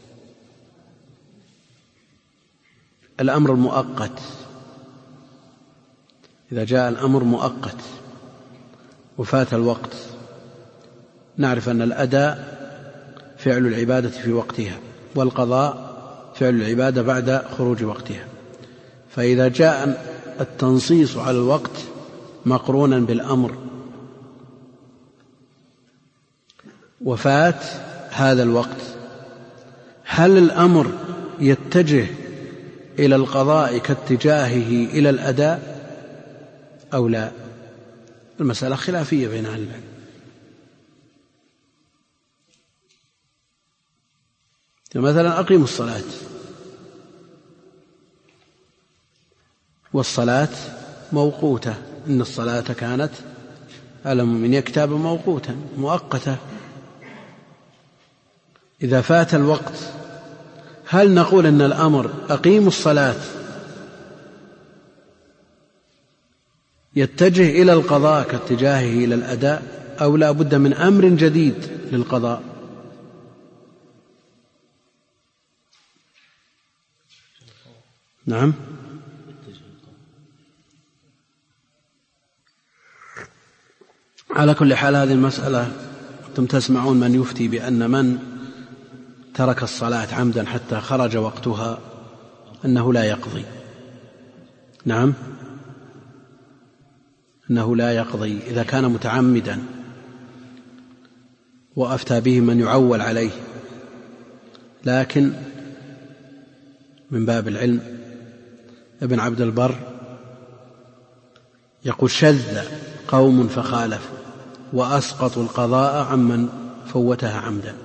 الأمر المؤقت، إذا جاء الأمر مؤقت وفات الوقت، نعرف أن الأداء فعل العبادة في وقتها والقضاء فعل العبادة بعد خروج وقتها، فإذا جاء التنصيص على الوقت مقرونا بالأمر وفات هذا الوقت، هل الأمر يتجه إلى القضاء كاتجاهه إلى الأداء أو لا؟ المسألة خلافية بين أهل العلم. مثلا أقيموا الصلاة، والصلاة موقوتة، إن الصلاة كانت على المؤمنين كتابا موقوتا مؤقتا. إذا فات الوقت هل نقول أن الأمر أقيموا الصلاة يتجه إلى القضاء كاتجاهه إلى الأداء أو لا بد من أمر جديد للقضاء؟ نعم. على كل حال هذه المسألة أنتم تسمعون من يفتي بأن من ترك الصلاة عمدا حتى خرج وقتها أنه لا يقضي. نعم، أنه لا يقضي إذا كان متعمدا، وأفتى به من يعول عليه، لكن من باب العلم ابن عبد البر يقول: شذ قوم فخالفوا وأسقطوا القضاء عمن فوتها عمدا.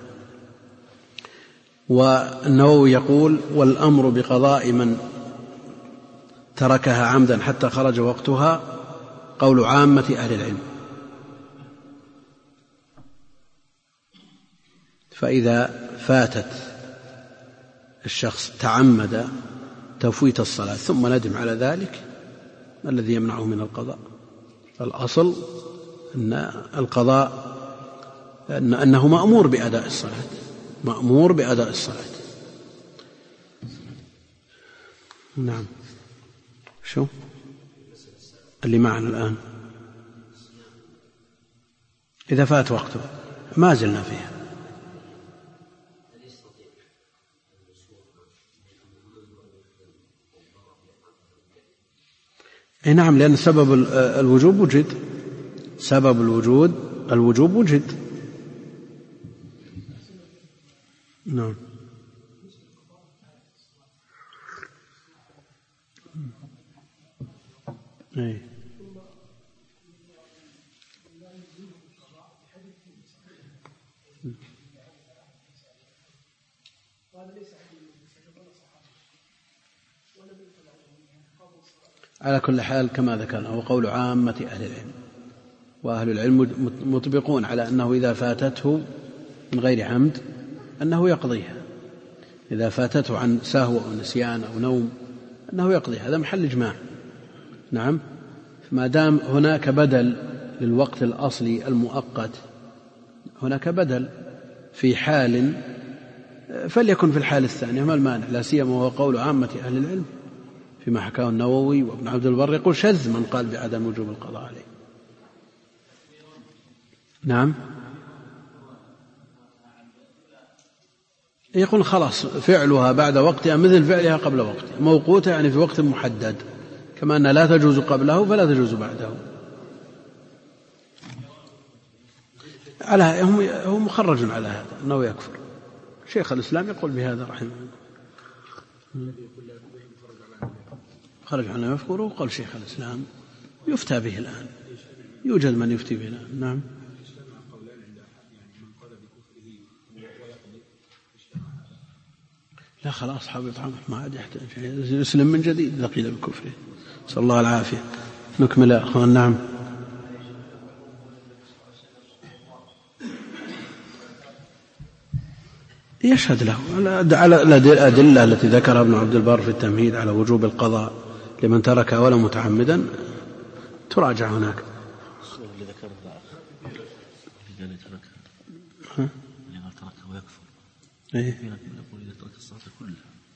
والنووي يقول: والأمر بقضاء من تركها عمدا حتى خرج وقتها قول عامة أهل العلم. فإذا فاتت الشخص تعمد تفويت الصلاة ثم ندم على ذلك، ما الذي يمنعه من القضاء؟ الأصل أن القضاء أنه مأمور بأداء الصلاة، مأمور بأداء الصلاة. نعم. شو اللي معنا الآن؟ إذا فات وقته ما زلنا فيها. نعم، لأن سبب الوجوب وجد، سبب الوجوب وجد. نعم. أي. على كل حال كما ذكرنا هو قول عامة أهل العلم، وأهل العلم مطبقون على أنه إذا فاتته من غير عمد أنه يقضيها، إذا فاتته عن سهو أو نسيان أو نوم أنه يقضي، هذا محل إجماع. نعم، ما دام هناك بدل للوقت الأصلي المؤقت، هناك بدل في حال، فليكن في الحال الثانية ما المانع، لا سيما وهو قول عامة أهل العلم فيما حكاه النووي وابن عبد البر، يقول شذ من قال بعدم وجوب القضاء عليه. نعم، يقول خلاص فعلها بعد وقتها مثل فعلها قبل وقتها، موقوتة يعني في وقت محدد، كما أن لا تجوز قبله فلا تجوز بعده. هو مخرج على هذا أنه يكفر. شيخ الإسلام يقول بهذا رحمه الله، خرج عنه يكفر، وقال شيخ الإسلام يفتى به الآن، يوجد من يفتي به الآن. نعم، لا خلاص حبيب عمر ما عاد يحتاج يسلم من جديد إذا قيل بكفره، نسأل الله العافية. نكمل يا أخوان. نعم، يشهد له على الأدلة التي ذكرها ابن عبد البر في التمهيد على وجوب القضاء لمن ترك ولا متعمدا، تراجع هناك. اللي ذكره اللي تركه ويكفر، يقول إذا ترك الصلاة كلها،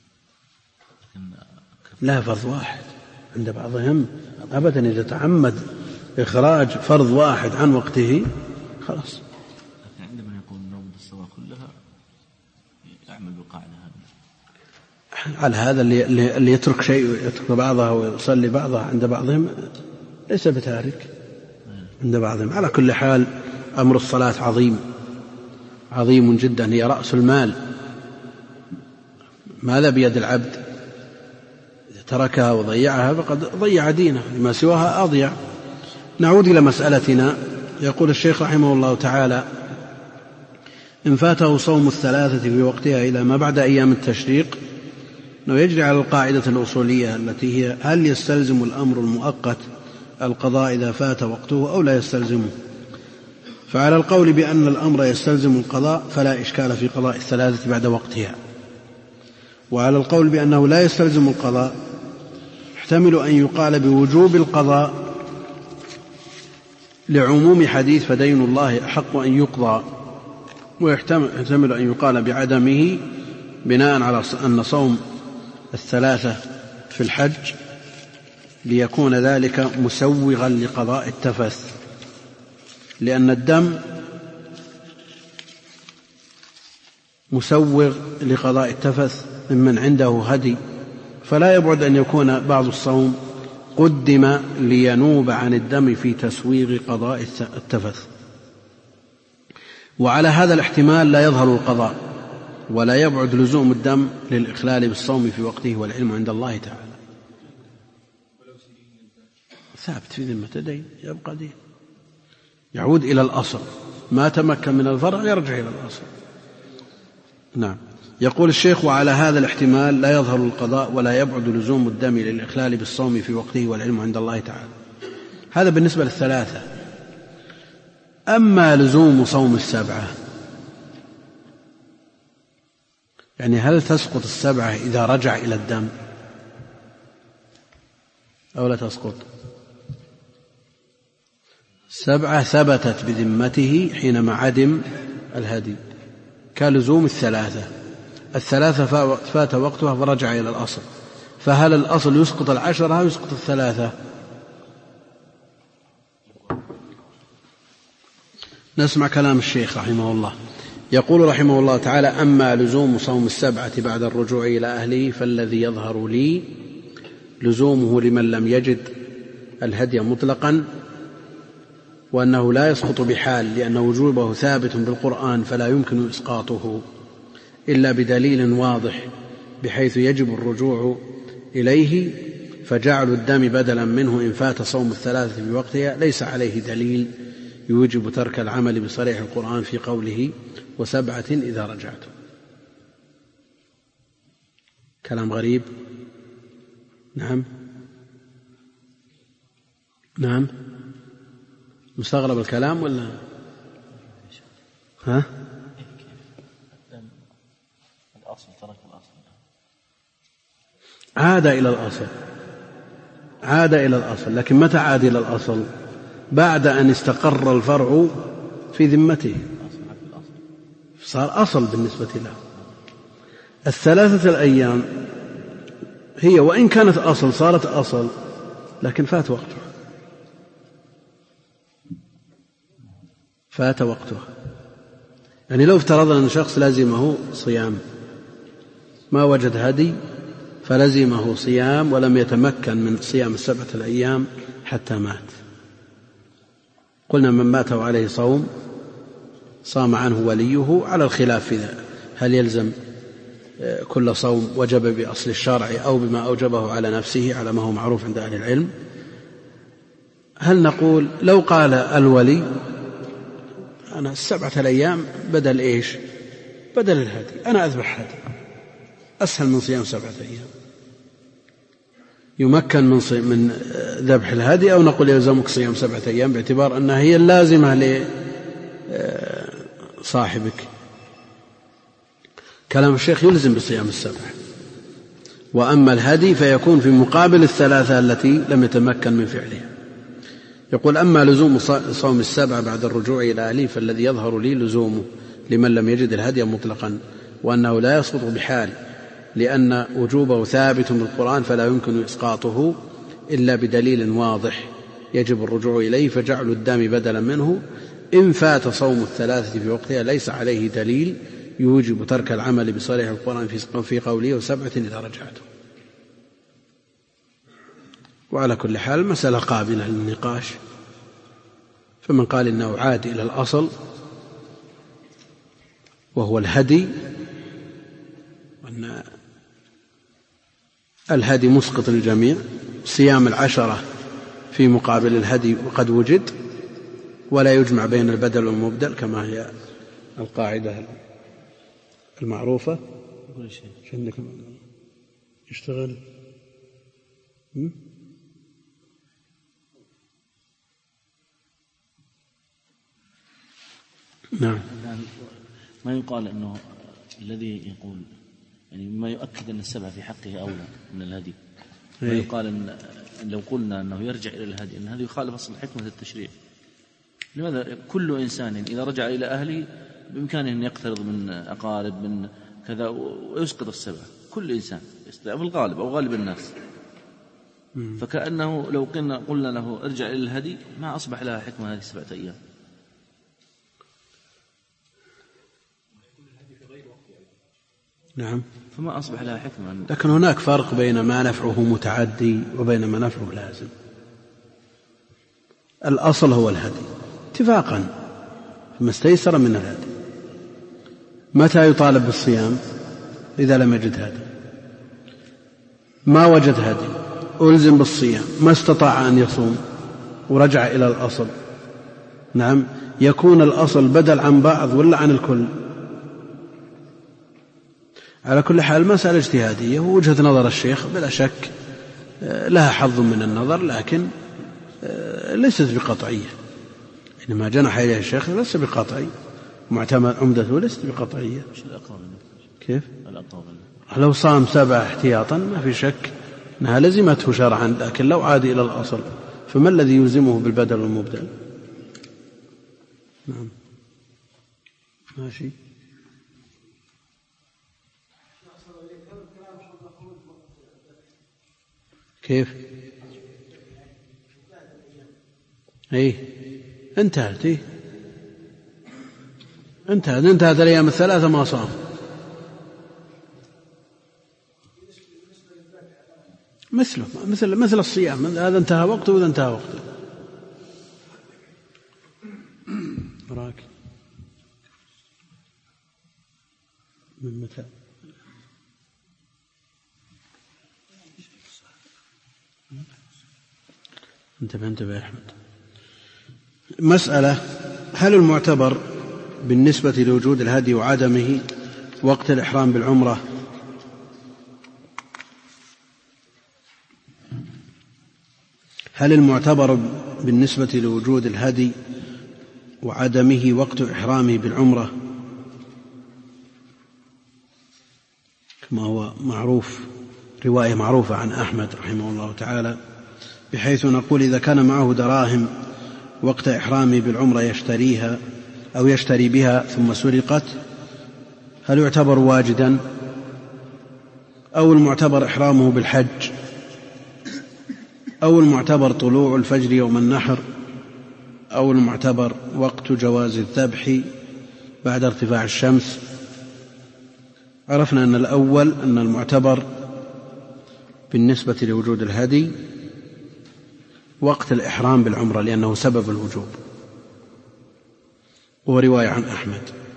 لا فرض واحد عند بعضهم أبدا، إذا تعمد إخراج فرض واحد عن وقته خلاص. لكن عندما يقول نوم الصلاة كلها يعمل بالقاعدة هذه، على هذا اللي يترك شيء يترك بعضها ويصلي بعضها عند بعضهم ليس بتارك عند بعضهم. على كل حال أمر الصلاة عظيم جدا، هي رأس المال، ماذا بيد العبد؟ إذا تركها وضيعها فقد ضيع دينه، لما سواها أضيع. نعود إلى مسألتنا. يقول الشيخ رحمه الله تعالى: إن فاته صوم الثلاثة في وقتها إلى ما بعد أيام التشريق، أنه يجري على القاعدة الأصولية التي هي: هل يستلزم الأمر المؤقت القضاء إذا فات وقته أو لا يستلزمه؟ فعلى القول بأن الأمر يستلزم القضاء فلا إشكال في قضاء الثلاثة بعد وقتها، وعلى القول بأنه لا يستلزم القضاء يحتمل أن يقال بوجوب القضاء لعموم حديث فدين الله أحق أن يقضى، ويحتمل أن يقال بعدمه بناء على أن صوم الثلاثة في الحج ليكون ذلك مسوغا لقضاء التفث، لأن الدم مسوغ لقضاء التفث ممن عنده هدي، فلا يبعد أن يكون بعض الصوم قدم لينوب عن الدم في تسويغ قضاء التفث. وعلى هذا الاحتمال لا يظهر القضاء ولا يبعد لزوم الدم للإخلال بالصوم في وقته، والعلم عند الله تعالى. ثابت في ذمة دين يبقى دين، يعود إلى الأصل، ما تمكن من الفرع يرجع إلى الأصل. نعم. يقول الشيخ: وعلى هذا الاحتمال لا يظهر القضاء ولا يبعد لزوم الدم للإخلال بالصوم في وقته، والعلم عند الله تعالى. هذا بالنسبة للثلاثة. أما لزوم صوم السبعة، يعني هل تسقط السبعة إذا رجع إلى الدم أو لا تسقط؟ سبعة ثبتت بذمته حينما عدم الهدي، كلزوم الثلاثة فات وقتها فرجع إلى الأصل، فهل الأصل يسقط العشرة أو يسقط الثلاثة؟ نسمع كلام الشيخ رحمه الله. يقول رحمه الله تعالى: أما لزوم صوم السبعة بعد الرجوع إلى أهله فالذي يظهر لي لزومه لمن لم يجد الهدي مطلقا، وأنه لا يسقط بحال، لأن وجوبه ثابت بالقرآن فلا يمكن إسقاطه إلا بدليل واضح بحيث يجب الرجوع إليه، فجعل الدم بدلا منه إن فات صوم الثلاثة بوقتها ليس عليه دليل يوجب ترك العمل بصريح القرآن في قوله: وسبعة إذا رجعتم. كلام غريب. نعم مستغرب الكلام ولا ها؟ الأصل ترك الأصل، عاد إلى الأصل، لكن متى عاد إلى الأصل؟ بعد أن استقر الفرع في ذمته، صار أصل بالنسبة له. 3 الأيام هي وإن كانت أصل صارت أصل، لكن فات وقتها. يعني لو افترضنا أن شخص لازمه صيام ما وجد هدي فلزمه صيام ولم يتمكن من صيام 7 الأيام حتى مات، قلنا من مات وعليه صوم صام عنه وليه، على الخلاف في هل يلزم كل صوم وجب بأصل الشرع أو بما أوجبه على نفسه على ما هو معروف عند أهل العلم. هل نقول لو قال الولي أنا 7 الأيام بدل إيش؟ بدل الهدي، أنا أذبح هدي أسهل من صيام 7 أيام، يمكن من ذبح الهدي، أو نقول يلزمك صيام 7 أيام باعتبار أنها هي اللازمة لصاحبك. كلام الشيخ يلزم بصيام 7، وأما الهدي فيكون في مقابل 3 التي لم يتمكن من فعلها. يقول أما لزوم صوم 7 بعد الرجوع إلى أهله فالذي يظهر لي لزومه لمن لم يجد الهدي مطلقا، وأنه لا يسقط بحال، لأن وجوبه ثابت بالقرآن فلا يمكن إسقاطه إلا بدليل واضح يجب الرجوع إليه، فجعل الدم بدلا منه إن فات صوم 3 في وقتها ليس عليه دليل يوجب ترك العمل بصريح القرآن في قوله 7 إذا رجعته. وعلى كل حال المسألة قابلة للنقاش، فمن قال إنه عاد إلى الأصل وهو الهدي، وأن الهدي مسقط للجميع، صيام 10 في مقابل الهدي وقد وجد، ولا يجمع بين البدل والمبدل كما هي القاعدة المعروفة. شنك يشتغل نعم. ما يقال أنه الذي يقول يعني ما يؤكد أن 7 في حقه أولى من الهدي، ما يقال أن لو قلنا أنه يرجع إلى الهدي أن هذا يخالف أصل حكمة التشريع. لماذا كل إنسان إذا رجع إلى أهله بإمكانه أن يقترض من أقارب من كذا ويسقط 7، كل إنسان في الغالب أو غالب الناس، فكأنه لو قلنا له ارجع إلى الهدي ما أصبح لها حكمة هذه 7 أيام. نعم، فما أصبح لها حكمة. لكن هناك فرق بين ما نفعه متعدي وبين ما نفعه لازم. الأصل هو الهدي اتفاقا فيما استيسر من الهدي. متى يطالب بالصيام؟ إذا لم يجد هدي، ما وجد هدي ألزم بالصيام، ما استطاع أن يصوم ورجع إلى الأصل. نعم، يكون الأصل بدل عن بعض ولا عن الكل؟ على كل حال المسألة اجتهادية، ووجهة نظر الشيخ بلا شك لها حظ من النظر، لكن ليست بقطعية. إنما جنح إليه الشيخ ليس بقطعي، معتمد عمدته ليست بقطعية. كيف؟ لو صام 7 احتياطا ما في شك أنها لزمته شرعا، لكن لو عاد إلى الأصل فما الذي يلزمه بالبدل والمبدل؟ نعم ماشي. كيف؟ انتهت الأيام 3 ما صام. مثل الصيام، هذا انتهى وقته وإذا انتهى وقته. راك من متى؟ انتبه يا أحمد. مسألة: هل المعتبر بالنسبة لوجود الهدي وعدمه وقت الإحرام بالعمرة هل المعتبر بالنسبة لوجود الهدي وعدمه وقت إحرامه بالعمرة كما هو معروف، رواية معروفة عن أحمد رحمه الله تعالى، بحيث نقول إذا كان معه دراهم وقت إحرامه بالعمرة يشتريها أو يشتري بها ثم سرقت، هل يعتبر واجدا أو المعتبر إحرامه بالحج أو المعتبر طلوع الفجر يوم النحر أو المعتبر وقت جواز الذبح بعد ارتفاع الشمس؟ عرفنا أن الأول أن المعتبر بالنسبة لوجود الهدي وقت الإحرام بالعمرة لأنه سبب الوجوب، وهو رواية عن أحمد.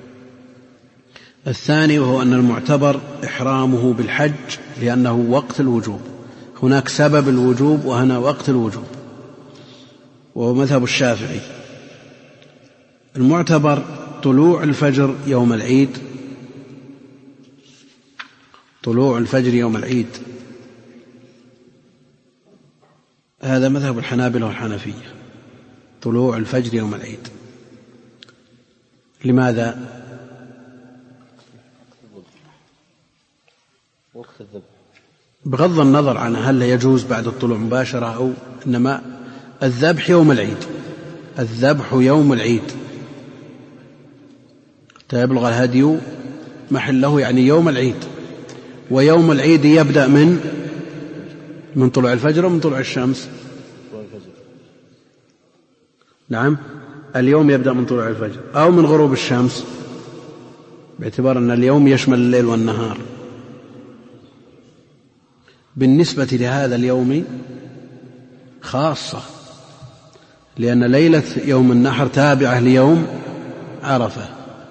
الثاني وهو أن المعتبر إحرامه بالحج لأنه وقت الوجوب، هناك سبب الوجوب وهنا وقت الوجوب، وهو مذهب الشافعي. المعتبر طلوع الفجر يوم العيد، طلوع الفجر يوم العيد، هذا مذهب الحنابلة والحنفية، طلوع الفجر يوم العيد. لماذا؟ بغض النظر عن هل يجوز بعد الطلوع مباشرة أو إنما الذبح يوم العيد، الذبح يوم العيد حتى يبلغ الهدي محله، يعني يوم العيد، ويوم العيد يبدأ من طلوع الفجر ومن طلوع الشمس. نعم، اليوم يبدأ من طلوع الفجر أو من غروب الشمس، باعتبار أن اليوم يشمل الليل والنهار. بالنسبة لهذا اليوم خاصة، لأن ليلة يوم النحر تابعة ليوم عرفة.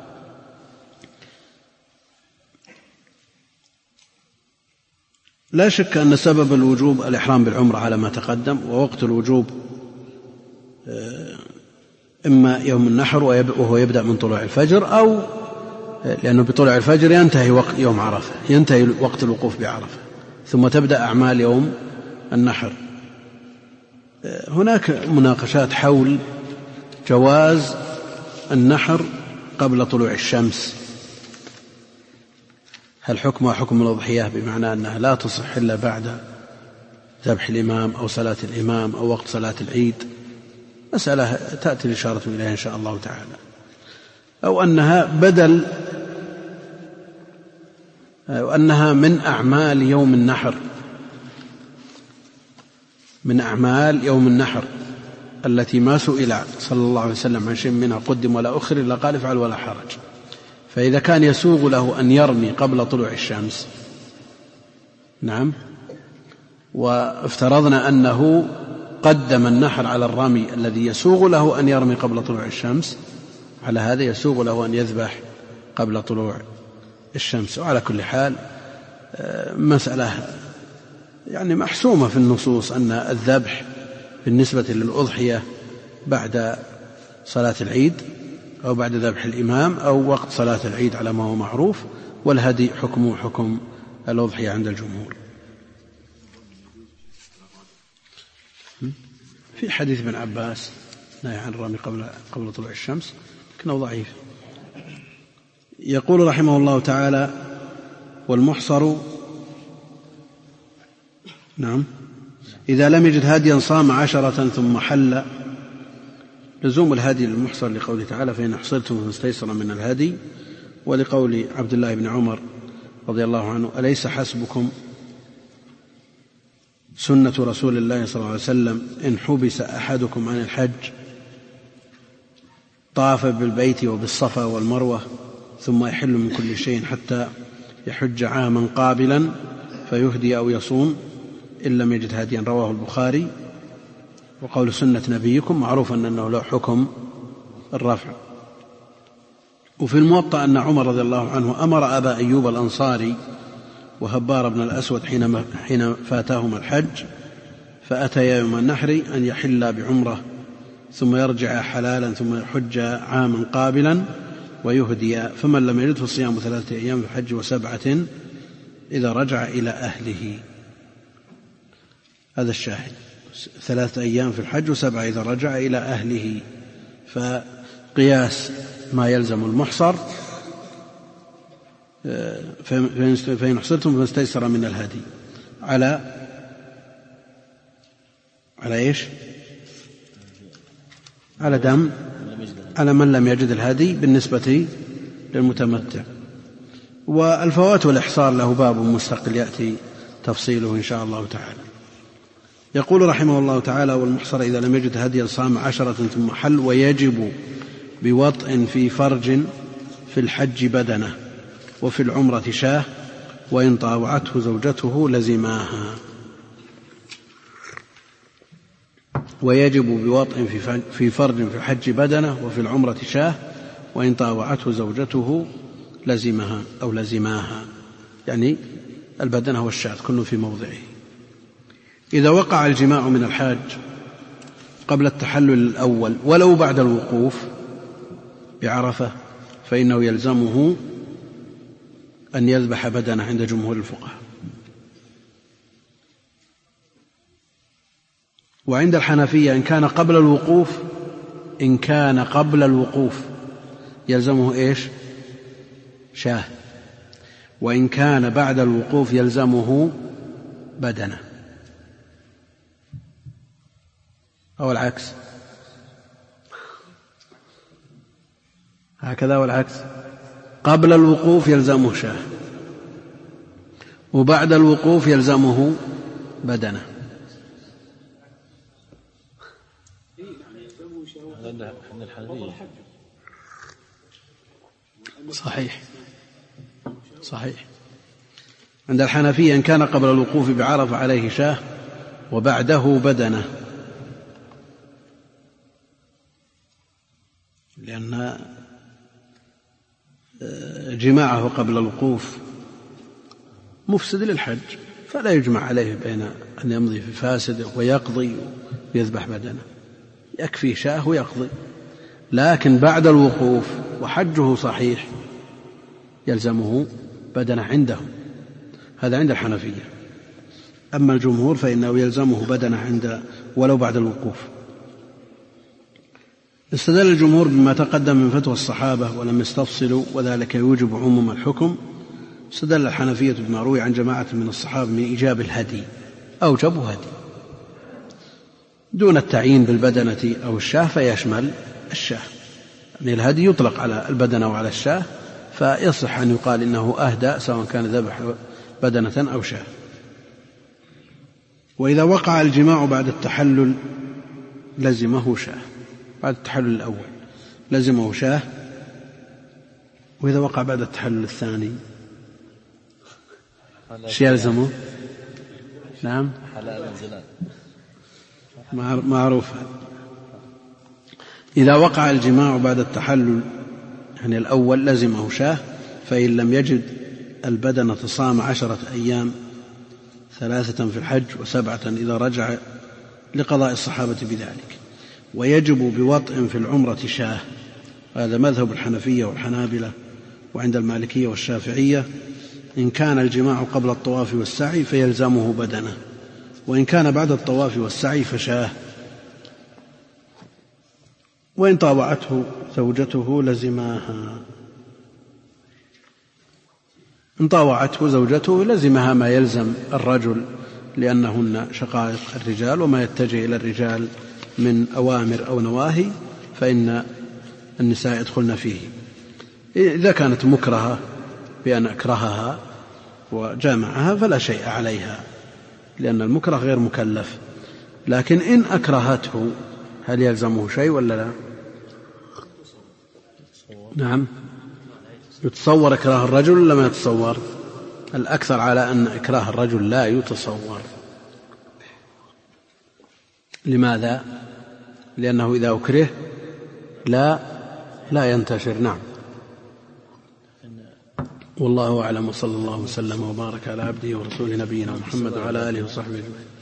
لا شك أن سبب الوجوب الإحرام بالعمرة على ما تقدم، ووقت الوجوب إما يوم النحر وهو يبدأ من طلوع الفجر، أو لأنه بطلوع الفجر ينتهي وقت يوم عرفة، ينتهي وقت الوقوف بعرفة، ثم تبدأ أعمال يوم النحر. هناك مناقشات حول جواز النحر قبل طلوع الشمس، هل حكمها حكم الأضحية بمعنى أنها لا تصح إلا بعد ذبح الإمام أو صلاة الإمام أو وقت صلاة العيد؟ مسألة تأتي الإشارة إليها إن شاء الله تعالى. أو أنها بدل، أو أنها من أعمال يوم النحر، من أعمال يوم النحر التي ما سئل صلى الله عليه وسلم عن شيء منها قدم ولا أخر إلا قال افعل ولا حرج. فإذا كان يسوغ له أن يرمي قبل طلوع الشمس، نعم، وافترضنا أنه قدم النحر على الرمي الذي يسوغ له أن يرمي قبل طلوع الشمس، على هذا يسوغ له أن يذبح قبل طلوع الشمس. وعلى كل حال مسألة يعني محسومة في النصوص أن الذبح بالنسبة للأضحية بعد صلاة العيد أو بعد ذبح الإمام أو وقت صلاة العيد على ما هو معروف، والهدي حكمه حكم الأضحية عند الجمهور. في حديث ابن عباس نهي عن الرمي قبل طلوع الشمس لكنه ضعيف. يقول رحمه الله تعالى: والمحصر، نعم، إذا لم يجد هاديا صام 10 ثم حل. لزوم الهدي للمحصر لقوله تعالى: فإن أحصرتم فما استيسر من الهدي، ولقول عبد الله بن عمر رضي الله عنه: أليس حسبكم سنة رسول الله صلى الله عليه وسلم إن حبس أحدكم عن الحج طاف بالبيت وبالصفا والمروة ثم يحل من كل شيء حتى يحج عاما قابلا فيهدي أو يصوم إن لم يجد هاديا. رواه البخاري. وقول سنة نبيكم معروف أنه له حكم الرفع. وفي الموطأ أن عمر رضي الله عنه أمر أبا أيوب الأنصاري وهبار بن الأسود حين فاتهما الحج فأتيا يوم النحر أن يحلا بعمرة ثم يرجع حلالا ثم يحج عاما قابلا ويهدي، فمن لم يجد فصيام 3 أيام في الحج و7 إذا رجع إلى أهله. هذا الشاهد، 3 أيام في الحج و7 إذا رجع إلى أهله. فقياس ما يلزم المحصر: فإن حصرتم فاستيسر من الهدي على إيش؟ على من لم يجد الهدي بالنسبة للمتمتع. والفوات والإحصار له باب مستقل يأتي تفصيله إن شاء الله تعالى. يقول رحمه الله تعالى: والمحصر إذا لم يجد هديا صام 10 ثم حل، ويجب بوطء في فرج في الحج بدنه وفي العمرة شاه، وإن طاوعته زوجته لزماها. ويجب بوطء في فرج في الحج بدنه وفي العمرة شاه، وإن طاوعته زوجته لزمها أو لزماها، يعني البدنة والشاة كل في موضعه. إذا وقع الجماع من الحاج قبل التحلل الأول ولو بعد الوقوف بعرفة فإنه يلزمه أن يذبح بدنه عند جمهور الفقهاء. وعند الحنفية إن كان قبل الوقوف يلزمه إيش؟ شاه. وإن كان بعد الوقوف يلزمه بدنه، أو العكس، هكذا والعكس. قبل الوقوف يلزمه شاه، وبعد الوقوف يلزمه بدنه. صحيح. عند الحنفية إن كان قبل الوقوف بعرفة عليه شاه وبعده بدنه، لأن جماعه قبل الوقوف مفسد للحج، فلا يجمع عليه بين أن يمضي في فاسده ويقضي ويذبح بدنه، يكفي شاه ويقضي. لكن بعد الوقوف وحجه صحيح يلزمه بدنه عندهم، هذا عند الحنفية. أما الجمهور فإنه يلزمه بدنه عند ولو بعد الوقوف. استدل الجمهور بما تقدم من فتوى الصحابة ولم يستفصلوا، وذلك يوجب عموم الحكم. استدل الحنفية بما روي عن جماعة من الصحابة من إيجاب الهدي، أوجبوا هدي دون التعيين بالبدنة أو الشاه، فيشمل الشاه، يعني الهدي يطلق على البدنة وعلى الشاه، فيصح أن يقال إنه أهدى سواء كان ذبح بدنة أو شاه. وإذا وقع الجماع بعد التحلل لزمه شاه، بعد التحلل الأول لزمه شاه. وإذا وقع بعد التحلل الثاني ايش يلزمه؟ نعم، معروف. إذا وقع الجماع بعد التحلل يعني الأول لزمه شاه، فإن لم يجد البدنة صام 10 أيام، 3 في الحج و7 إذا رجع، لقضاء الصحابة بذلك. ويجب بوطء في العمرة شاه، هذا مذهب الحنفية والحنابلة وعند المالكية والشافعية. إن كان الجماع قبل الطواف والسعي فيلزمه بدنه، وإن كان بعد الطواف والسعي فشاه. وإن طاوعته زوجته لزماها، إن طاوعته زوجته لزمها ما يلزم الرجل، لأنهن شقائق الرجال، وما يتجه إلى الرجال من أوامر أو نواهي فإن النساء يدخلن فيه. إذا كانت مكرهة بأن أكرهها وجامعها فلا شيء عليها، لأن المكره غير مكلف. لكن إن أكرهته هل يلزمه شيء ولا لا؟ نعم، يتصور إكراه الرجل ولا ما يتصور؟ الأكثر على أن إكراه الرجل لا يتصور. لماذا؟ لأنه إذا أكره لا ينتشر. نعم، والله أعلم، وصلى الله وسلم وبارك على عبده ورسوله نبينا محمد وعلى آله وصحبه أجمعين.